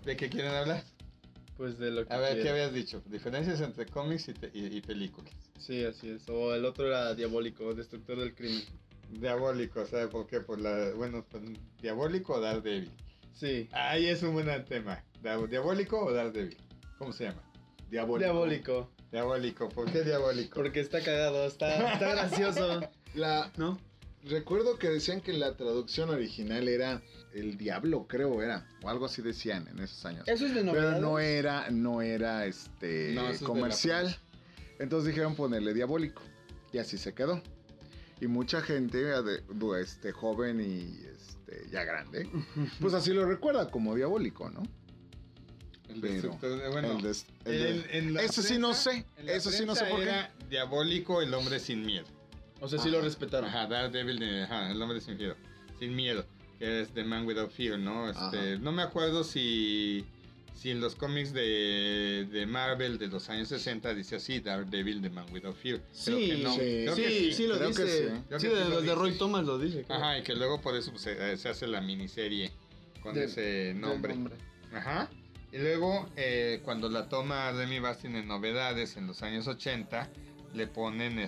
¿De qué quieren hablar? Pues de lo que A ver, ¿qué quiera. habías dicho? Diferencias entre cómics y películas. Sí, así es. O el otro era Diabólico, Destructor del Crimen. Diabólico, ¿sabes por qué? Bueno, pues, Diabólico o Daredevil. Sí. Ahí es un buen tema. ¿Diabólico o Daredevil? ¿Cómo se llama? Diabólico. Diabólico, ¿por qué diabólico? Porque está cagado, está gracioso. ¿No? Recuerdo que decían que la traducción original era el diablo, creo era, o algo así decían en esos años. Eso es de Pero novedades. no era No, eso es de comercial. Entonces dijeron ponerle diabólico y así se quedó. Y mucha gente joven y ya grande, pues así lo recuerda como diabólico, ¿no? El Pero destructor, bueno, en la eso sí no prensa- sé. en la Eso sí no sé prensa por qué. era Diabólico, el hombre sin miedo. O sea, sí lo respetaron. Ajá, Daredevil, el hombre sin miedo. Sin miedo, que es The Man Without Fear, ¿no? Ajá. No me acuerdo si en los cómics de Marvel de los años 60 dice así, Daredevil, The Man Without Fear. Creo que no. sí. Creo que Sí lo creo que dice. sí. Creo Sí, que de sí lo los de Roy dice. Thomas lo dice. creo. Ajá, y que luego por eso pues, se hace la miniserie con ese nombre. Ajá. Y luego, cuando la toma Remy Bastin en Novedades en los años 80, le ponen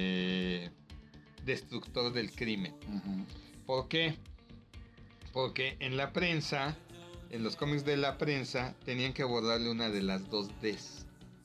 Destructor del Crimen. Ujú. ¿Por qué? Porque en la prensa, en los cómics de la prensa, tenían que borrarle una de las dos Ds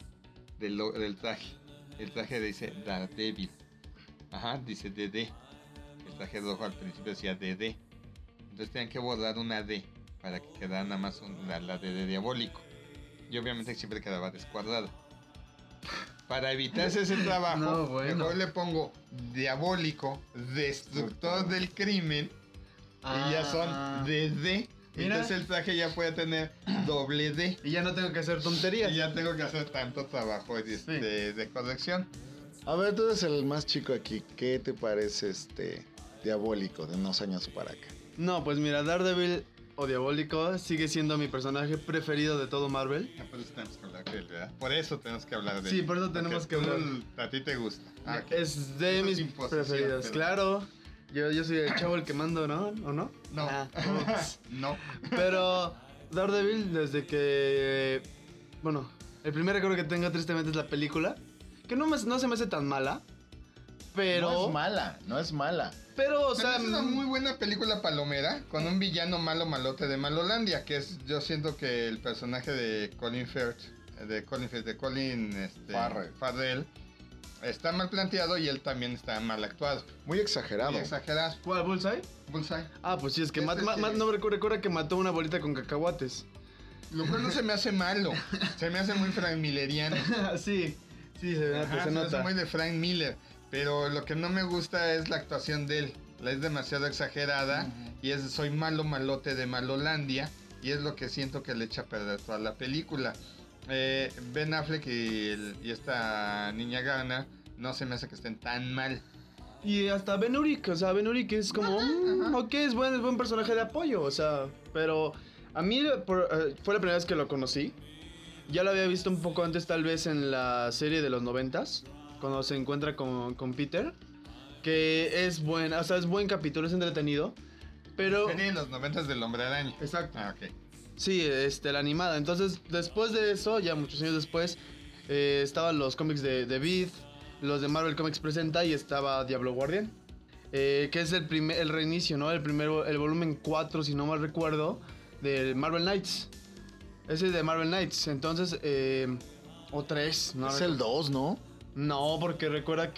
del traje. El traje dice Daredevil. Ajá, dice DD. El traje rojo al principio decía DD. Entonces tenían que borrar una D para que quedara nada más la D de Diabólico. Y obviamente siempre quedaba descuadrada. Para evitarse ese trabajo, No, bueno. mejor le pongo Diabólico, Destructor del Crimen. Y ya son DD. Mira. Entonces el traje ya puede tener doble D. Y ya no tengo que hacer tonterías. Y ya tengo que hacer tanto trabajo de corrección. A ver, tú eres el más chico aquí. ¿Qué te parece diabólico de unos años para acá? No, pues mira, Daredevil o Diabólico sigue siendo mi personaje preferido de todo Marvel. Por eso tenemos que hablar de él, ¿verdad? Por eso tenemos que hablar de él. Sí, por eso tenemos Porque que hablar. A ti te gusta. Ah, ok. Es de Eso mis es imposición, preferidos, pero- claro. Yo soy el chavo el que mando, ¿no? ¿O no? No. Ah, No. pero Daredevil, desde que... Bueno, el primer recuerdo que tengo tristemente es la película. Que no se me hace tan mala. Pero... No es mala. Pero, o Pero sea... es una muy buena película palomera con un villano malote de Malolandia, que es, yo siento que el personaje de Colin Farrell está mal planteado y él también está mal actuado. Muy exagerado. Muy exagerado. ¿Cuál, Bullseye? Bullseye. Ah, pues sí, es que Este sí. no recuerda que mató una bolita con cacahuates. Lo cual no se me hace malo. Se me hace muy Frank Milleriano. Sí, se nota, Ajá, se me hace nota. muy de Frank Miller. Pero lo que no me gusta es la actuación de él. La es demasiado exagerada. Y soy malote de Malolandia. Y es lo que siento que le echa a perder toda la película. Ben Affleck y esta niña Garner no se me hace que estén tan mal. Y hasta Ben Urich, o sea, Ben Urich es como, ok, es buen personaje de apoyo, o sea, pero a mí fue la primera vez que lo conocí. Ya lo había visto un poco antes, tal vez en la serie de los 90s, cuando se encuentra con Peter, que es buena, o sea, es buen capítulo, es entretenido, pero... Serie de los 90 del Hombre Araña. Exacto. Ah, ok. Sí, la animada. Entonces, después de eso, ya muchos años después, estaban los cómics de Beat, los de Marvel Comics Presenta y estaba Diablo Guardián. Que es el reinicio, ¿no? El volumen 4, si no mal recuerdo, de Marvel Knights. Ese es de Marvel Knights. Entonces, o 3, ¿no? Es el 2, ¿no? No, porque recuerda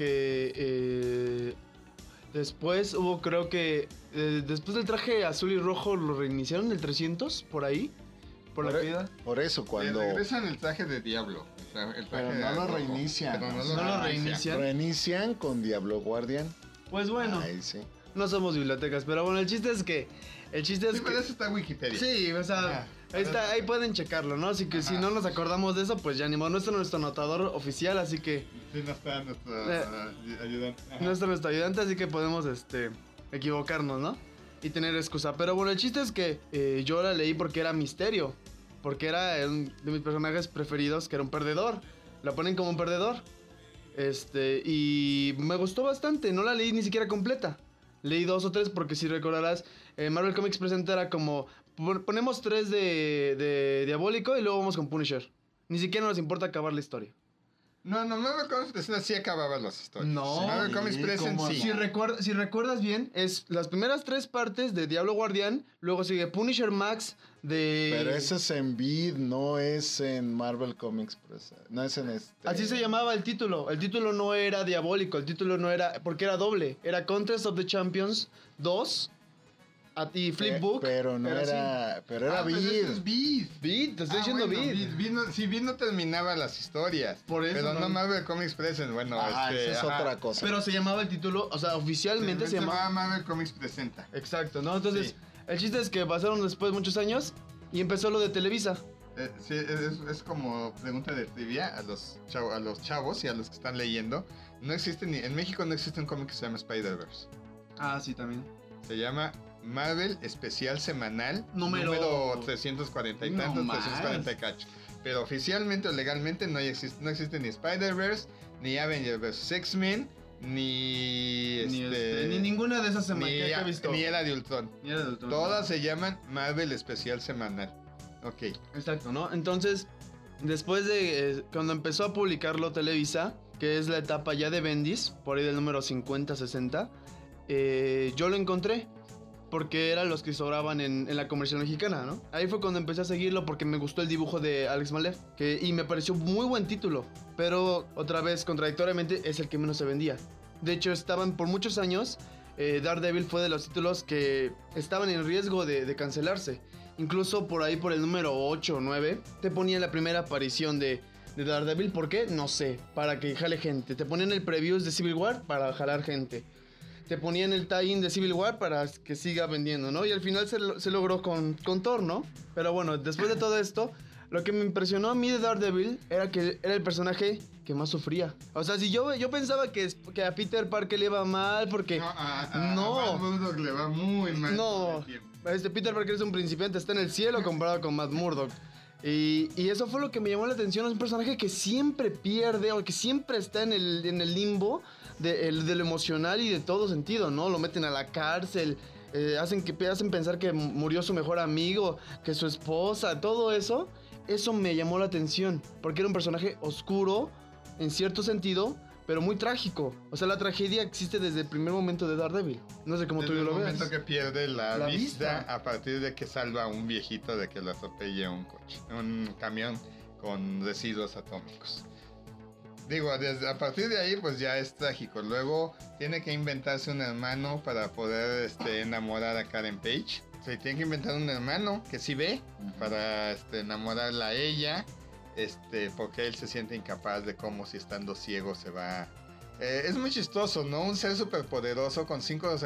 que después hubo, creo que después del traje azul y rojo lo reiniciaron el 300 por ahí, por la caída. Por eso, cuando Regresan el traje de Diablo. O sea, el traje Pero no lo rojo. reinician. Pero No lo reinician. reinician con Diablo Guardián. Pues bueno, Ahí sí. no somos bibliotecas, pero bueno, el chiste es que Sí, pero eso está en Wikipedia. sí, o sea, Ajá. ahí pueden checarlo, ¿no? Así que si Ajá. no nos acordamos de eso, pues ya ni modo, no es nuestro anotador oficial, así que Sí, no está nuestro ayudante. Ajá. no es nuestro ayudante, así que podemos equivocarnos, ¿no? Y tener excusa. Pero bueno, el chiste es que yo la leí porque era misterio. Porque era un de mis personajes preferidos, que era un perdedor. La ponen como un perdedor. Y me gustó bastante. No la leí ni siquiera completa. Leí 2 o 3 porque si recordarás, Marvel Comics Presenta era como... Ponemos 3 de Diabólico y luego vamos con Punisher. Ni siquiera nos importa acabar la historia. No, Marvel Comics Present sí acababa las historias. No. Marvel Comics Sí, Present ¿cómo sí. Si recuerdas bien, es las primeras 3 partes de Diablo Guardián, luego sigue Punisher Max de... Pero ese es en Vid, no es en Marvel Comics Present. No es en este. Así se llamaba el título. El título no era Diabólico, el título no era... Porque era doble. Era Contest of the Champions 2 y Flipbook. Pero no así. era. Pero era pues Vid. ese es Vid. Vid, te estoy diciendo bueno, Vid. Vid no terminaba las historias. Por eso Pero no. no Marvel Comics Present. Bueno, Esa es ajá. otra cosa. Pero se llamaba el título, o sea, oficialmente se llamaba... Marvel Comics Presenta. Exacto, ¿no? Entonces, Sí. el chiste es que pasaron después muchos años y empezó lo de Televisa. Sí, es como pregunta de trivia a los chavos y a los que están leyendo. No existe en México no existe un cómic que se llama Spider-Verse. Ah, sí, también. Se llama Marvel Especial Semanal Número 340 y No tantos, más. 340 y cacho. Pero oficialmente o legalmente no existe ni Spider-Verse, ni Avengers vs. X-Men, ni Ni ninguna de esas semanas que he visto. ni Era de Ultron. Ni era de Ultron. Todas se llaman Marvel Especial Semanal. Ok. Exacto, ¿no? Entonces, después de cuando empezó a publicarlo Televisa, que es la etapa ya de Bendis, por ahí del número 50-60, yo lo encontré. Porque eran los que sobraban en la comercial mexicana, ¿no? Ahí fue cuando empecé a seguirlo porque me gustó el dibujo de Alex Malev. Y me pareció muy buen título. Pero otra vez, contradictoriamente, es el que menos se vendía. De hecho, estaban por muchos años. Daredevil fue de los títulos que estaban en riesgo de cancelarse. Incluso por ahí, por el número 8 o 9, te ponían la primera aparición de Daredevil. ¿Por qué? No sé. Para que jale gente. Te ponían el previews de Civil War para jalar gente. Te ponían el tie-in de Civil War para que siga vendiendo, ¿no? Y al final se logró con Thor, ¿no? Pero bueno, después de todo esto, lo que me impresionó a mí de Daredevil era que era el personaje que más sufría. O sea, si yo pensaba que a Peter Parker le iba mal porque... No, a Matt Murdock le va muy mal. No, Peter Parker es un principiante, está en el cielo comparado con Matt Murdock. Y eso fue lo que me llamó la atención. Es un personaje que siempre pierde o que siempre está en el limbo de lo emocional y de todo sentido, ¿no? Lo meten a la cárcel, hacen pensar que murió su mejor amigo, que su esposa, todo eso. Eso me llamó la atención, porque era un personaje oscuro, en cierto sentido, pero muy trágico. O sea, la tragedia existe desde el primer momento de Daredevil. No sé cómo tú lo ves. Desde el momento que pierde la vista vista a partir de que salva a un viejito de que lo atropelle un camión con residuos atómicos. Digo, a partir de ahí pues ya es trágico. Luego tiene que inventarse un hermano para poder enamorar a Karen Page. O sea, tiene que inventar un hermano que sí ve para enamorarla a ella. Porque él se siente incapaz de cómo si estando ciego se va. Es muy chistoso, ¿no? Un ser superpoderoso con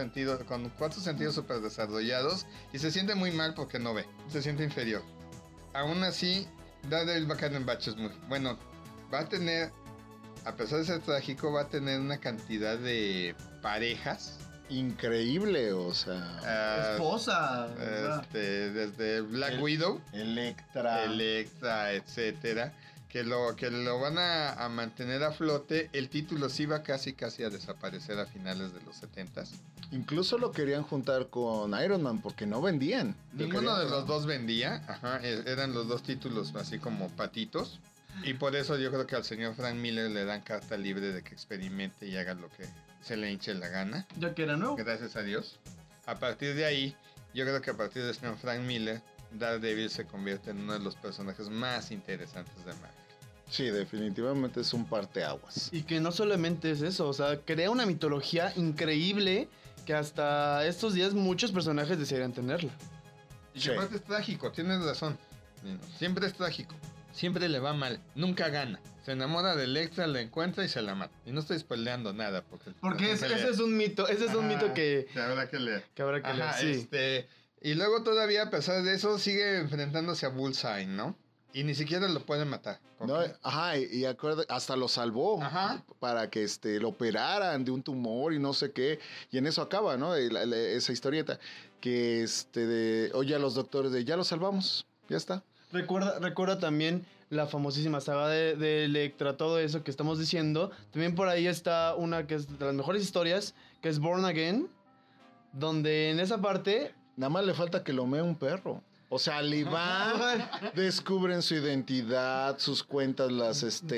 4 sentidos super desarrollados y se siente muy mal porque no ve. Se siente inferior. Aún así, Daredevil va a caer en baches muy... Bueno, va a tener, a pesar de ser trágico, va a tener una cantidad de parejas. Increíble, o sea. Esposa. Desde Black Widow, Electra, etcétera, que lo van a mantener a flote. El título sí va casi a desaparecer a finales de los 70s. Incluso lo querían juntar con Iron Man porque no vendían. Ninguno de los dos vendía, eran los dos títulos así como patitos. Y por eso yo creo que al señor Frank Miller le dan carta libre de que experimente y haga lo que se le hinche la gana. Ya que era nuevo. Gracias a Dios. A partir de ahí, yo creo que a partir del señor Frank Miller, Daredevil se convierte en uno de los personajes más interesantes de Marvel. Sí, definitivamente es un parteaguas. Y que no solamente es eso, o sea, crea una mitología increíble que hasta estos días muchos personajes desearían tenerla. Y Sí. que aparte es trágico, tienes razón. Siempre es trágico. Siempre le va mal. Nunca gana. Se enamora de Electra, la encuentra y se la mata. Y no estoy spoileando nada. Porque ese es un mito, un mito que habrá que leer. habrá que leer, sí. Y luego todavía, a pesar de eso, sigue enfrentándose a Bullseye, ¿no? Y ni siquiera lo puede matar. No, y acuerda, hasta lo salvó para que lo operaran de un tumor y no sé qué. Y en eso acaba, ¿no? Esa historieta. Que oye a los doctores ya lo salvamos, ya está. Recuerda también la famosísima saga de Electra, todo eso que estamos diciendo. También por ahí está una que es de las mejores historias, que es Born Again, donde en esa parte... Nada más le falta que lo mee un perro. O sea, le va, descubren su identidad, sus cuentas las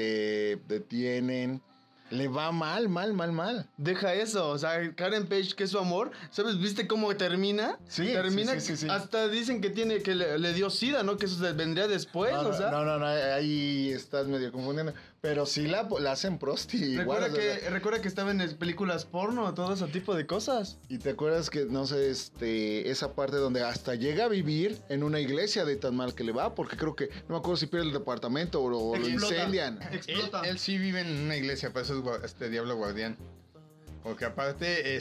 detienen. Le va mal. Deja eso, o sea, Karen Page, que es su amor, ¿sabes? ¿Viste cómo termina? Sí, termina, sí. hasta dicen que le dio SIDA, ¿no? Que eso vendría después, No, o sea. No, ahí estás medio confundiendo. Pero sí la hacen prosti. Recuerda que estaba en películas porno, todo ese tipo de cosas. Y te acuerdas que, no sé, esa parte donde hasta llega a vivir en una iglesia de tan mal que le va, porque creo que, no me acuerdo si pierde el departamento o lo incendian. Explota. Él sí vive en una iglesia, por eso es Diablo Guardián. Porque aparte,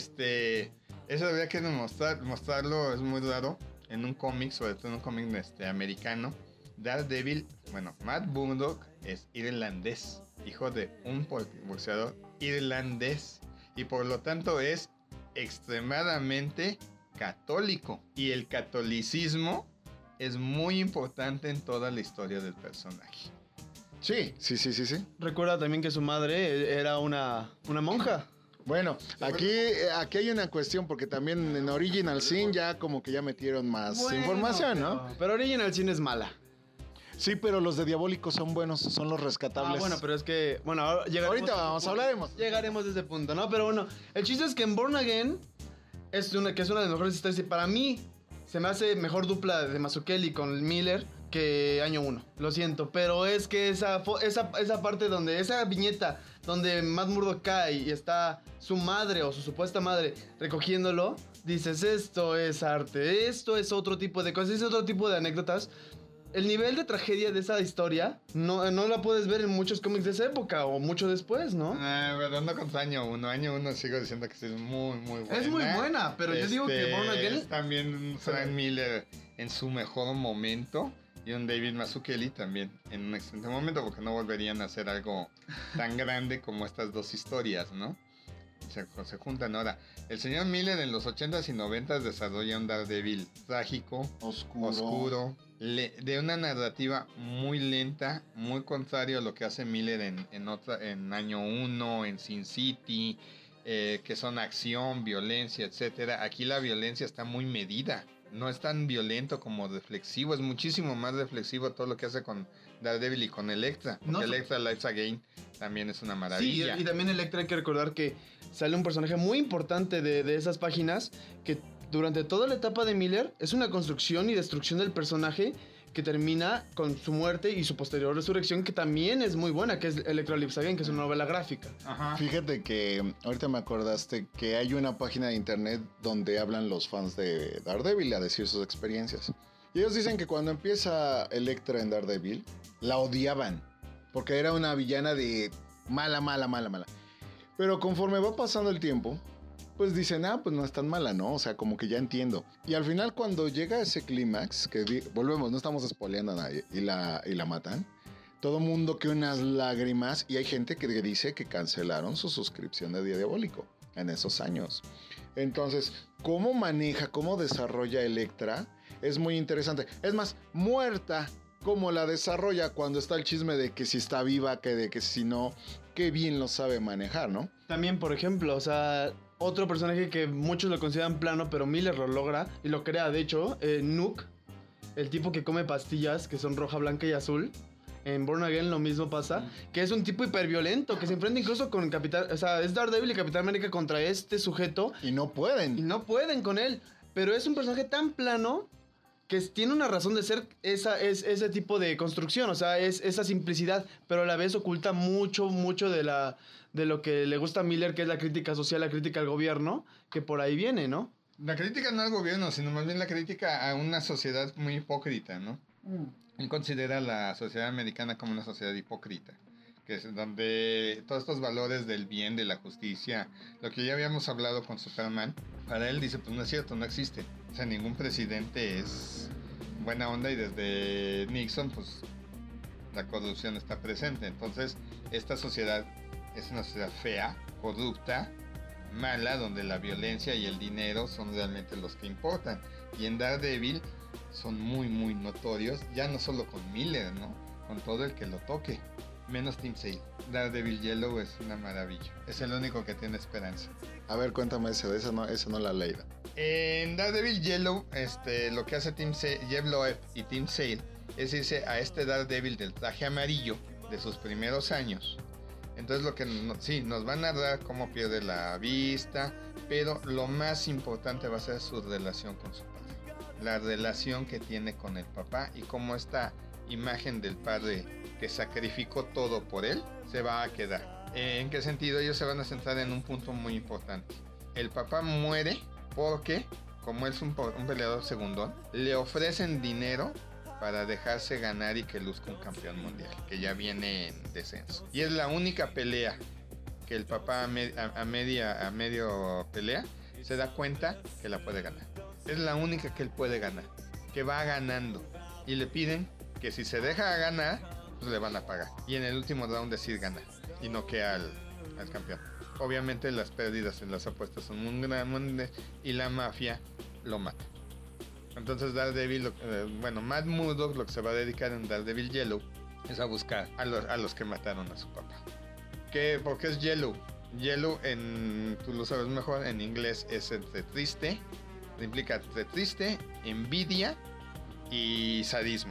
eso habría que mostrarlo, es muy raro, en un cómic, sobre todo en un cómic americano. Daredevil, bueno, Matt Murdock es irlandés, hijo de un boxeador irlandés, y por lo tanto es extremadamente católico. Y el catolicismo es muy importante en toda la historia del personaje. Sí. Recuerda también que su madre era una monja. Bueno, aquí hay una cuestión, porque también en Original Sin ya como que ya metieron más información, ¿no? Pero Original Sin es mala. Sí, pero los de Diabólico son buenos, son los rescatables. Bueno, pero es que... Bueno, ahorita hablaremos. Llegaremos a ese punto, ¿no? Pero bueno, el chiste es que en Born Again que es una de las mejores historias. Y para mí, se me hace mejor dupla de Mazzucchelli con Miller que Año 1. Lo siento, pero es que esa parte donde... Esa viñeta donde Matt Murdock cae y está su madre o su supuesta madre recogiéndolo, dices, esto es arte, esto es otro tipo de cosas, es otro tipo de anécdotas. El nivel de tragedia de esa historia no la puedes ver en muchos cómics de esa época o mucho después, ¿no? Pero no contra Año 1. Año 1 sigo diciendo que sí es muy, muy buena. Es muy buena, pero yo digo que Born Again... Es también Frank Miller en su mejor momento y un David Mazzucchelli también en un excelente momento, porque no volverían a hacer algo tan grande como estas dos historias, ¿no? Se juntan ahora. El señor Miller en los 80s y 90s desarrolla un Daredevil trágico, oscuro, de una narrativa muy lenta, muy contrario a lo que hace Miller en Año 1, en Sin City, que son acción, violencia, etcétera. Aquí la violencia está muy medida. No es tan violento como reflexivo, es muchísimo más reflexivo todo lo que hace con Daredevil y con Elektra. Porque Elektra Lives Again también es una maravilla. Sí, y también Elektra hay que recordar que sale un personaje muy importante de esas páginas que durante toda la etapa de Miller es una construcción y destrucción del personaje que termina con su muerte y su posterior resurrección, que también es muy buena, que es Elektra Lives Again, que es una novela gráfica. Ajá. Fíjate que ahorita me acordaste que hay una página de internet donde hablan los fans de Daredevil a decir sus experiencias. Y ellos dicen que cuando empieza Elektra en Daredevil, la odiaban, porque era una villana de mala. Pero conforme va pasando el tiempo, pues dicen, pues no es tan mala, ¿no? O sea, como que ya entiendo. Y al final, cuando llega ese clímax, que volvemos, no estamos spoileando a nadie, y la matan, todo mundo que unas lágrimas, y hay gente que dice que cancelaron su suscripción de Día Diabólico en esos años. Entonces, cómo desarrolla Elektra es muy interesante. Es más, muerta, cómo la desarrolla cuando está el chisme de que si está viva, de que si no, qué bien lo sabe manejar, ¿no? También, por ejemplo, o sea, otro personaje que muchos lo consideran plano, pero Miller lo logra y lo crea, de hecho, Nuke, el tipo que come pastillas que son roja, blanca y azul. En Born Again lo mismo pasa, que es un tipo hiperviolento, que se enfrenta incluso con Capitán... O sea, es Daredevil y Capitán América contra este sujeto. Y no pueden con él. Pero es un personaje tan plano que tiene una razón de ser ese tipo de construcción. O sea, es esa simplicidad, pero a la vez oculta mucho de lo que le gusta a Miller, que es la crítica social, la crítica al gobierno, que por ahí viene, ¿no? La crítica no al gobierno, sino más bien la crítica a una sociedad muy hipócrita, ¿no? Él considera a la sociedad americana como una sociedad hipócrita, que es donde todos estos valores del bien, de la justicia, lo que ya habíamos hablado con Superman, para él dice, pues no es cierto, no existe. O sea, ningún presidente es buena onda y desde Nixon, pues la corrupción está presente. Entonces, esta sociedad es una sociedad fea, corrupta, mala, donde la violencia y el dinero son realmente los que importan. Y en Daredevil son muy, muy notorios, ya no solo con Miller, ¿no? Con todo el que lo toque. Menos Team Sale. Daredevil Yellow es una maravilla. Es el único que tiene esperanza. A ver, cuéntame esa no la he leído. En Daredevil Yellow, lo que hace Team Sale, Jeff Loeb y Team Sale es irse a este Daredevil del traje amarillo de sus primeros años. Entonces lo que sí, nos van a dar cómo pierde la vista, pero lo más importante va a ser su relación con su padre. La relación que tiene con el papá y cómo esta imagen del padre que sacrificó todo por él se va a quedar. ¿En qué sentido? Ellos se van a centrar en un punto muy importante. El papá muere porque, como es un peleador segundón, le ofrecen dinero para dejarse ganar y que luzca un campeón mundial, que ya viene en descenso. Y es la única pelea que el papá a medio pelea se da cuenta que la puede ganar. Es la única que él puede ganar, que va ganando. Y le piden que si se deja ganar, pues le van a pagar. Y en el último round decir ganar y noquea al campeón. Obviamente las pérdidas en las apuestas son muy grandes y la mafia lo mata. Entonces Daredevil, Matt Murdock lo que se va a dedicar en Daredevil Yellow es a buscar a los que mataron a su papá. ¿Por qué es Yellow? Yellow, tú lo sabes mejor, en inglés es entre triste, implica entre triste, envidia y sadismo.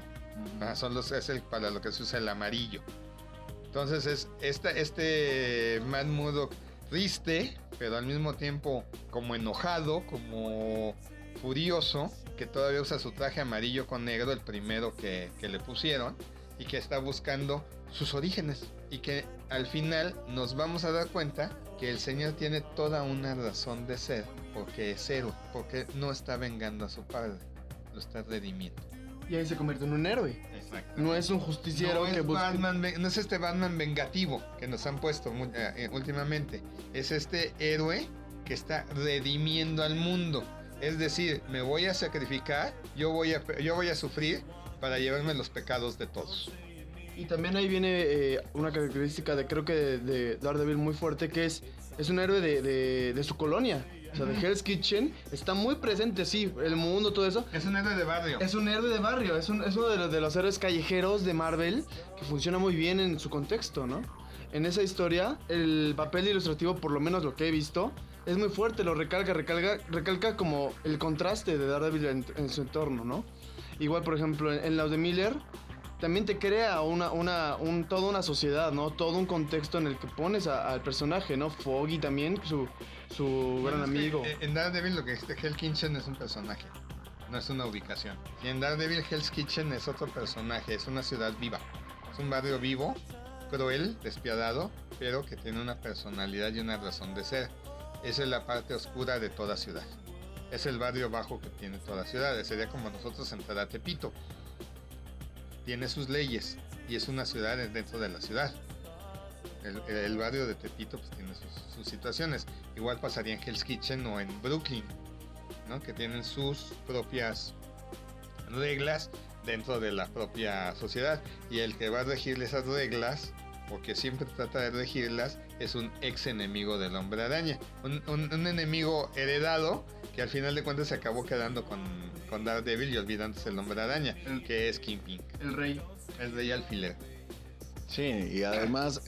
Para lo que se usa el amarillo. Entonces es este Matt Murdock triste, pero al mismo tiempo como enojado, como furioso, que todavía usa su traje amarillo con negro, el primero que le pusieron, y que está buscando sus orígenes. Y que al final nos vamos a dar cuenta que el señor tiene toda una razón de ser, porque es héroe, porque no está vengando a su padre, lo está redimiendo. Y ahí se convierte en un héroe. Exacto. No es un justiciero que busca. No es este Batman vengativo que nos han puesto últimamente. Es este héroe que está redimiendo al mundo. Es decir, me voy a sacrificar, yo voy a sufrir para llevarme los pecados de todos. Y también ahí viene una característica de Daredevil muy fuerte, que es un héroe de su colonia. O sea, de Hell's Kitchen está muy presente, sí, el mundo, todo eso. Es un héroe de barrio. Es un héroe de barrio, es uno de los héroes callejeros de Marvel que funciona muy bien en su contexto, ¿no? En esa historia, el papel ilustrativo, por lo menos lo que he visto, es muy fuerte, lo recalca como el contraste de Daredevil en su entorno, ¿no? Igual, por ejemplo, en la de Miller, también te crea toda una sociedad, ¿no? Todo un contexto en el que pones al personaje, ¿no? Foggy también, su gran amigo. En Daredevil lo que es Hell's Kitchen es un personaje, no es una ubicación. Y en Daredevil Hell's Kitchen es otro personaje, es una ciudad viva. Es un barrio vivo, cruel, despiadado, pero que tiene una personalidad y una razón de ser. Esa es la parte oscura de toda ciudad. Es el barrio bajo que tiene toda ciudad. Sería como nosotros entrar a Tepito. Tiene sus leyes y es una ciudad dentro de la ciudad. El barrio de Tepito pues tiene sus situaciones. Igual pasaría en Hell's Kitchen o en Brooklyn, ¿no? Que tienen sus propias reglas dentro de la propia sociedad. Y el que va a regir esas reglas, porque siempre trata de regirlas, es un ex enemigo del Hombre Araña. Un enemigo heredado que al final de cuentas se acabó quedando con Daredevil y olvidándose el Hombre Araña, que es Kingpin. El rey alfiler. Sí, y además,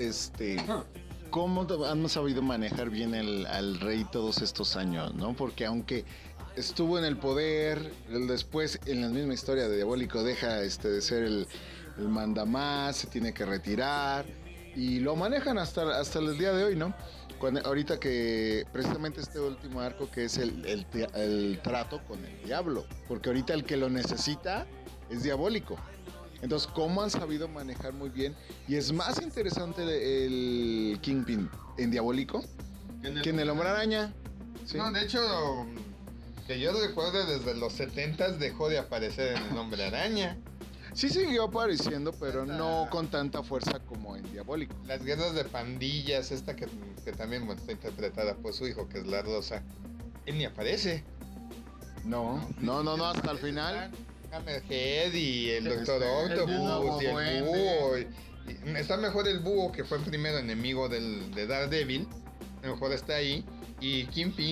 ¿cómo han sabido manejar bien al rey todos estos años, no? Porque aunque estuvo en el poder, después en la misma historia de Diabólico deja de ser el mandamás, se tiene que retirar y lo manejan hasta el día de hoy, ¿no? Ahorita que precisamente este último arco que es el trato con el diablo, porque ahorita el que lo necesita es Diabólico. Entonces, ¿cómo han sabido manejar muy bien? Y es más interesante el Kingpin en Diabólico que en el Hombre Araña. ¿Sí? No, de hecho, que yo recuerdo desde los 70s dejó de aparecer en el Hombre Araña. Sí siguió apareciendo, pero no con tanta fuerza como en Diabólico. Las guerras de pandillas, esta que también está interpretada por su hijo, que es la Rosa, él ni aparece. No, hasta el final. Hammerhead y el Doctor Octopus y el búho. Está mejor el búho, que fue el primero enemigo de Daredevil. A lo mejor está ahí. Y Kingpin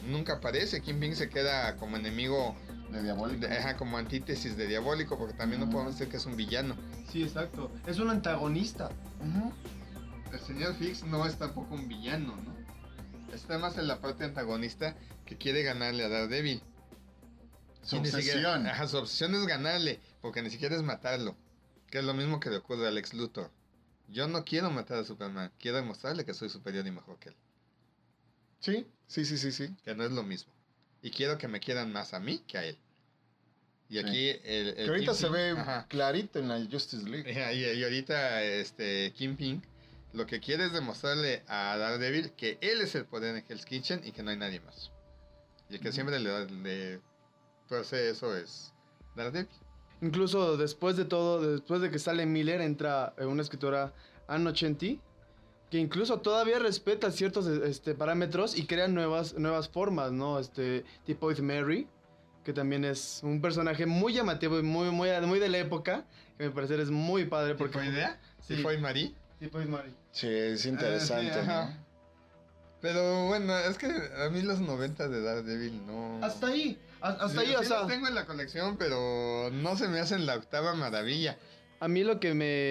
nunca aparece. Kingpin se queda como enemigo, De Diabólico. como antítesis de Diabólico, porque también no podemos decir que es un villano. Sí, exacto. Es un antagonista. Ujú. El señor Fix no es tampoco un villano, ¿no? Está más en la parte antagonista que quiere ganarle a Daredevil. Su Y ni siquiera- obsesión. ajá, su obsesión es ganarle, porque ni siquiera es matarlo. Que es lo mismo que le ocurre a Lex Luthor. Yo no quiero matar a Superman, quiero demostrarle que soy superior y mejor que él. Sí. Que no es lo mismo. Y quiero que me quieran más a mí que a él. Y aquí el Que ahorita se Kingpin- ve ajá. clarito en la Justice League. Y ahorita Kingpin lo que quiere es demostrarle a Daredevil que él es el poder en Hell's Kitchen y que no hay nadie más. Y el que siempre le hace eso es Daredevil. Incluso después de todo, después de que sale Miller, entra una escritora, Ann Nocenti, que incluso todavía respeta ciertos parámetros y crea nuevas formas, ¿no? Tipo With Mary, que también es un personaje muy llamativo y muy de la época, que me parece es muy padre porque... ¿Fue idea? Sí. ¿Sí fue Marie? Tipo With Mary. Sí, es interesante, sí, ajá. ¿no? Pero bueno, es que a mí los 90 de Daredevil no... Hasta ahí, Sí, o sí sea... los tengo en la colección, pero no se me hacen la octava maravilla. A mí lo que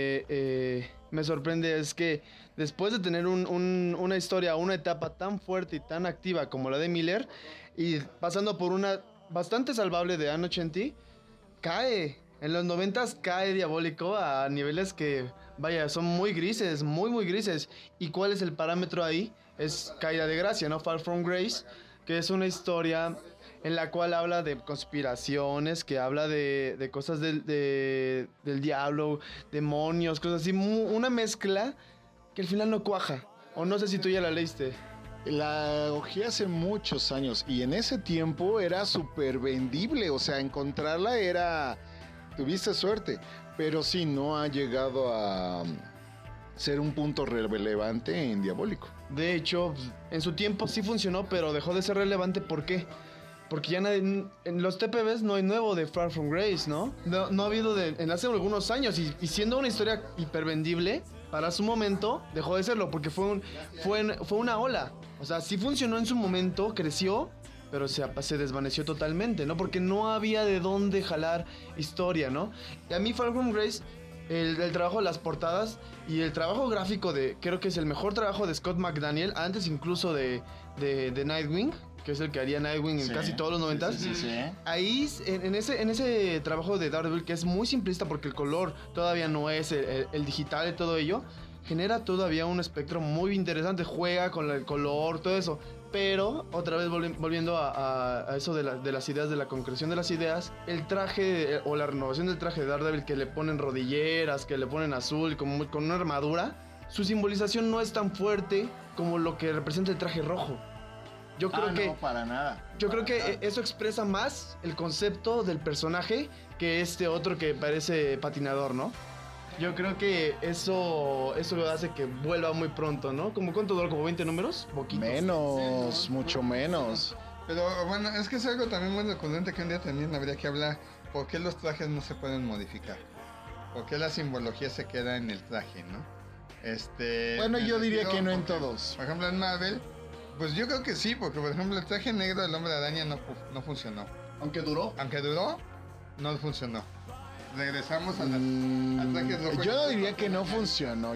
me sorprende es que después de tener una historia, una etapa tan fuerte y tan activa como la de Miller, y pasando por una bastante salvable de Ann Nocenti, cae. En los 90s cae Diabólico a niveles que, vaya, son muy grises, muy grises. ¿Y cuál es el parámetro ahí? Es Caída de Gracia, ¿no? Fall from Grace, que es una historia en la cual habla de conspiraciones, que habla de cosas del diablo, demonios, cosas así. Una mezcla que al final no cuaja. O no sé si tú ya la leíste. La cogí hace muchos años y en ese tiempo era súper vendible. O sea, encontrarla era... Tuviste suerte. Pero sí, no ha llegado a ser un punto relevante en Diabólico. De hecho, en su tiempo sí funcionó, pero dejó de ser relevante. ¿Por qué? Porque ya en los TPBs no hay nuevo de Far From Grace, ¿no? No ha habido en hace algunos años. Y siendo una historia hipervendible, para su momento dejó de serlo, porque fue una ola. O sea, sí funcionó en su momento, creció, pero se desvaneció totalmente, ¿no? Porque no había de dónde jalar historia, ¿no? Y a mí Far From Grace, el trabajo de las portadas y el trabajo gráfico creo que es el mejor trabajo de Scott McDaniel, antes incluso de Nightwing, que es el que haría Nightwing en casi todos los 90s. Sí. Ahí, en ese trabajo de Daredevil, que es muy simplista porque el color todavía no es el digital y todo ello, genera todavía un espectro muy interesante, juega con el color, todo eso. Pero, otra vez volviendo a eso de las ideas, de la concreción de las ideas, el traje o la renovación del traje de Daredevil, que le ponen rodilleras, que le ponen azul, con una armadura, su simbolización no es tan fuerte como lo que representa el traje rojo. Yo creo que... No, para nada. Yo creo que eso expresa más el concepto del personaje que este otro que parece patinador, ¿no? Yo creo que eso hace que vuelva muy pronto, ¿no? ¿Cuánto duró? ¿Como 20 números? Poquitos. Menos, mucho menos. Pero bueno, es que es algo también muy recurrente que un día también habría que hablar. ¿Por qué los trajes no se pueden modificar? ¿Por qué la simbología se queda en el traje, no? Bueno, me yo diría refiero que no en porque, todos. Por ejemplo, en Marvel, pues yo creo que sí, porque por ejemplo el traje negro del Hombre Araña no funcionó. Aunque duró. Aunque duró, no funcionó. Regresamos al traje rojo. Yo no diría que no funcionó.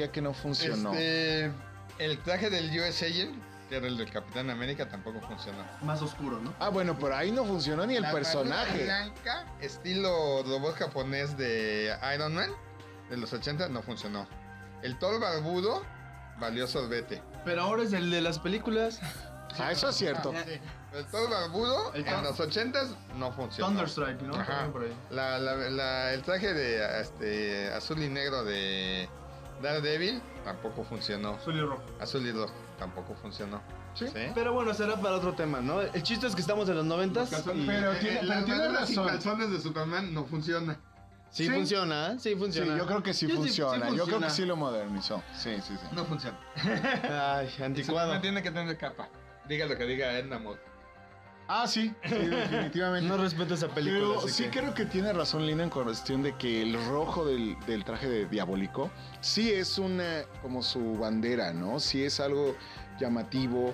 El traje del US Agent, que era el del Capitán América, tampoco funcionó. Más oscuro, ¿no? Ah, bueno, pero ahí no funcionó ni el La personaje. armadura blanca, estilo robot japonés de Iron Man, de los 80, no funcionó. El Thor barbudo valió sorbete. Pero ahora es el de las películas. Ah, eso es cierto. Sí. El Thor barbudo El en Thor- los 80 no funcionó. Thunderstrike, ¿no? Ajá. Por ahí. El traje de azul y negro de Daredevil tampoco funcionó. Azul y rojo. Azul y rojo tampoco funcionó. Sí. Pero bueno, será para otro tema, ¿no? El chiste es que estamos en los 90s y... Pero tiene armadura sin razón. calzones de Superman no funciona. Sí, Sí. funciona, sí Sí, funciona. yo creo que sí Sí, sí, funciona. sí Yo creo funciona. que sí lo modernizó. Sí. No funciona. Ay, anticuado. Superman tiene que tener capa. Diga lo que diga Edna Mode. Ah, sí, definitivamente. No respeto esa película. Pero así sí que... creo que tiene razón Lina en cuestión de que el rojo del traje de Diabólico sí es una como su bandera, ¿no? Sí es algo llamativo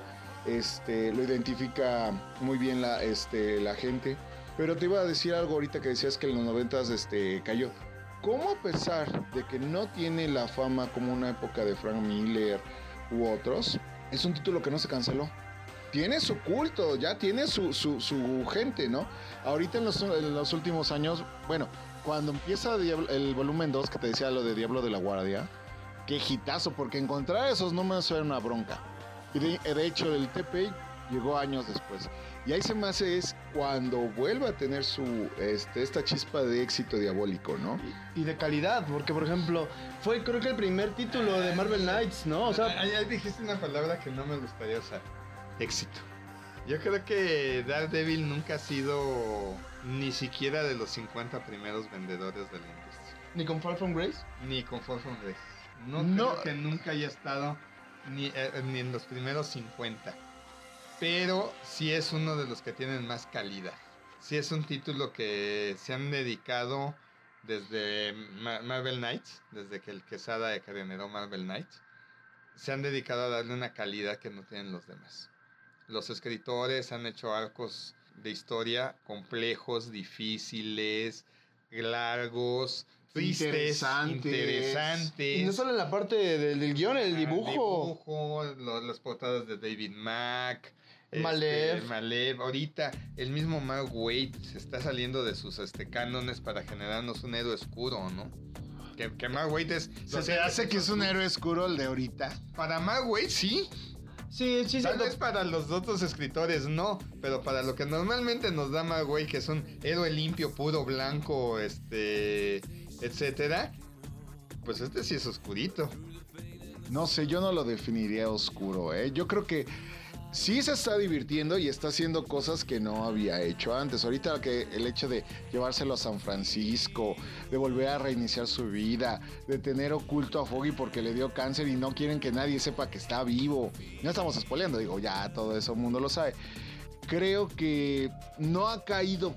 lo identifica muy bien la gente. Pero te iba a decir algo ahorita que decías que en los 90s cayó. ¿Cómo a pesar de que no tiene la fama como una época de Frank Miller u otros, es un título que no se canceló? Tiene su culto, ya tiene su gente, ¿no? Ahorita en los últimos años, bueno, cuando empieza el volumen 2, que te decía lo de Diablo de la Guardia, qué hitazo, porque encontrar esos números era una bronca. Y de hecho, el TP llegó años después. Y ahí se me hace es cuando vuelve a tener esta chispa de éxito diabólico, ¿no? Y de calidad, porque por ejemplo, fue creo que el primer título de Marvel Knights, ¿no? O sea, ahí dijiste una palabra que no me gustaría usar. Éxito. Yo creo que Daredevil nunca ha sido ni siquiera de los 50 primeros vendedores de la industria. ni con Far From Grace. Ni con Far From Grace. No creo que nunca haya estado ni en los primeros 50. Pero sí es uno de los que tienen más calidad. Sí es un título que se han dedicado desde Marvel Knights, desde que el Quesada generó Marvel Knights, se han dedicado a darle una calidad que no tienen los demás. Los escritores han hecho arcos de historia complejos, difíciles, largos, tristes, interesantes. Y no solo en la parte del guión, el dibujo. Las portadas de David Mack, Malev. Ahorita el mismo Mark Waid se está saliendo de sus cánones para generarnos un héroe oscuro, ¿no? Que Mark Waid es... ¿Se hace que es un héroe oscuro el de ahorita? Para Mark Waid, sí. Sí. Tal vez para los otros escritores no, pero para lo que normalmente nos da Mark Waid, que es un héroe limpio, puro, blanco, etcétera, pues sí es oscurito. No sé, yo no lo definiría oscuro, ¿eh? Yo creo que sí se está divirtiendo y está haciendo cosas que no había hecho antes. Ahorita el hecho de llevárselo a San Francisco, de volver a reiniciar su vida, de tener oculto a Foggy porque le dio cáncer y no quieren que nadie sepa que está vivo. No estamos spoileando, digo, ya todo eso el mundo lo sabe. Creo que no ha caído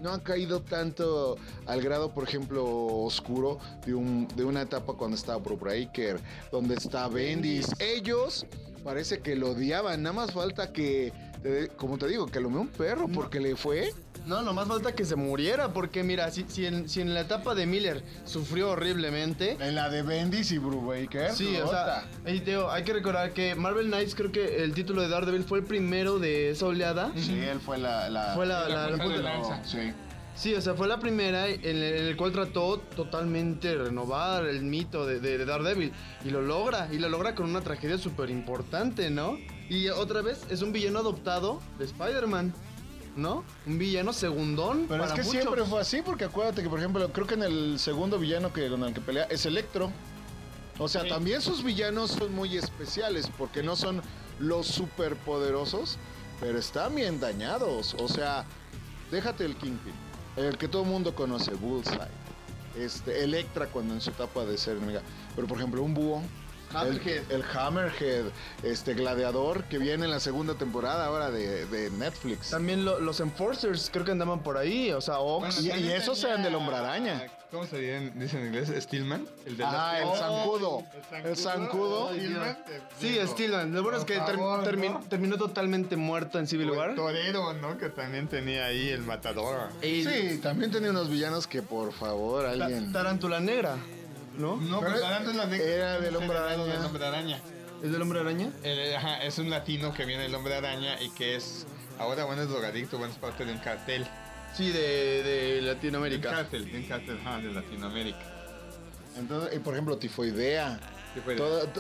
tanto al grado, por ejemplo, oscuro de una etapa cuando estaba Pro Breaker, donde está Bendis. Ellos parece que lo odiaban, nada más falta que, como te digo, que lo vea un perro porque le fue. No, nomás falta que se muriera, porque mira, si en la etapa de Miller sufrió horriblemente. En la de Bendis y Brubaker. Sí, o sea, hay que recordar que Marvel Knights, creo que el título de Daredevil fue el primero de esa oleada. Sí, él fue la punta de lanza. Sí. Sí, o sea, fue la primera en el cual trató totalmente renovar el mito de Daredevil. Y lo logra con una tragedia súper importante, ¿no? Y otra vez, es un villano adoptado de Spider-Man, ¿no? Un villano segundón. Pero para es que muchos. siempre fue así, porque acuérdate que, por ejemplo, creo que en el segundo villano con el que pelea es Electro. O sea, Sí. También sus villanos son muy especiales, porque no son los superpoderosos, pero están bien dañados. O sea, déjate el Kingpin, el que todo el mundo conoce, Bullseye, Electra cuando en su etapa de ser enemiga. Pero por ejemplo, un búho, el Hammerhead, Gladiador, que viene en la segunda temporada ahora de Netflix. También los Enforcers creo que andaban por ahí, o sea, Ox. Bueno, y esos eran del Hombre Araña. ¿Cómo se dice en inglés? ¿Steelman? El de El zancudo. El zancudo. Sí, Steelman. Lo bueno es que terminó totalmente muerto en Civil War. El torero, ¿no? Que también tenía ahí el matador. Sí, también tenía unos villanos que, por favor, alguien... Tarántula Negra, ¿no? No, pero Tarántula Negra era del Hombre heredado Araña. del Hombre Araña. ¿Es del Hombre Araña? Ajá, es un latino que viene del Hombre Araña y que es... Ahora, bueno, es drogadicto, bueno, es parte de un cartel. Sí, de Latinoamérica. De un cartel, de Latinoamérica. Entonces, y por ejemplo, Tifoidea. Tifoidea.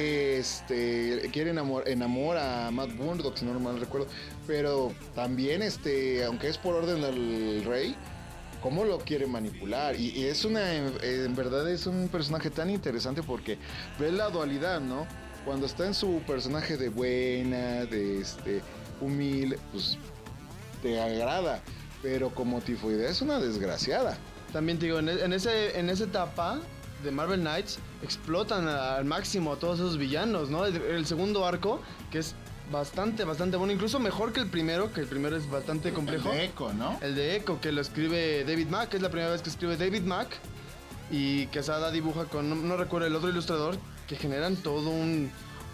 Que quiere enamora a Matt Murdock, si no mal recuerdo. Pero también, aunque es por orden del rey, cómo lo quiere manipular. Y es en verdad es un personaje tan interesante porque ves la dualidad, ¿no? Cuando está en su personaje de buena, de humilde, pues te agrada. Pero como Tifoidea es una desgraciada. También te digo, en esa etapa de Marvel Knights explotan al máximo a todos esos villanos, ¿no? El segundo arco, que es bastante bueno, incluso mejor que el primero es bastante complejo. El de Echo, ¿no? El de Echo, que lo escribe David Mack, es la primera vez que escribe David Mack. Y Quesada dibuja con, no recuerdo el otro ilustrador, que generan todo un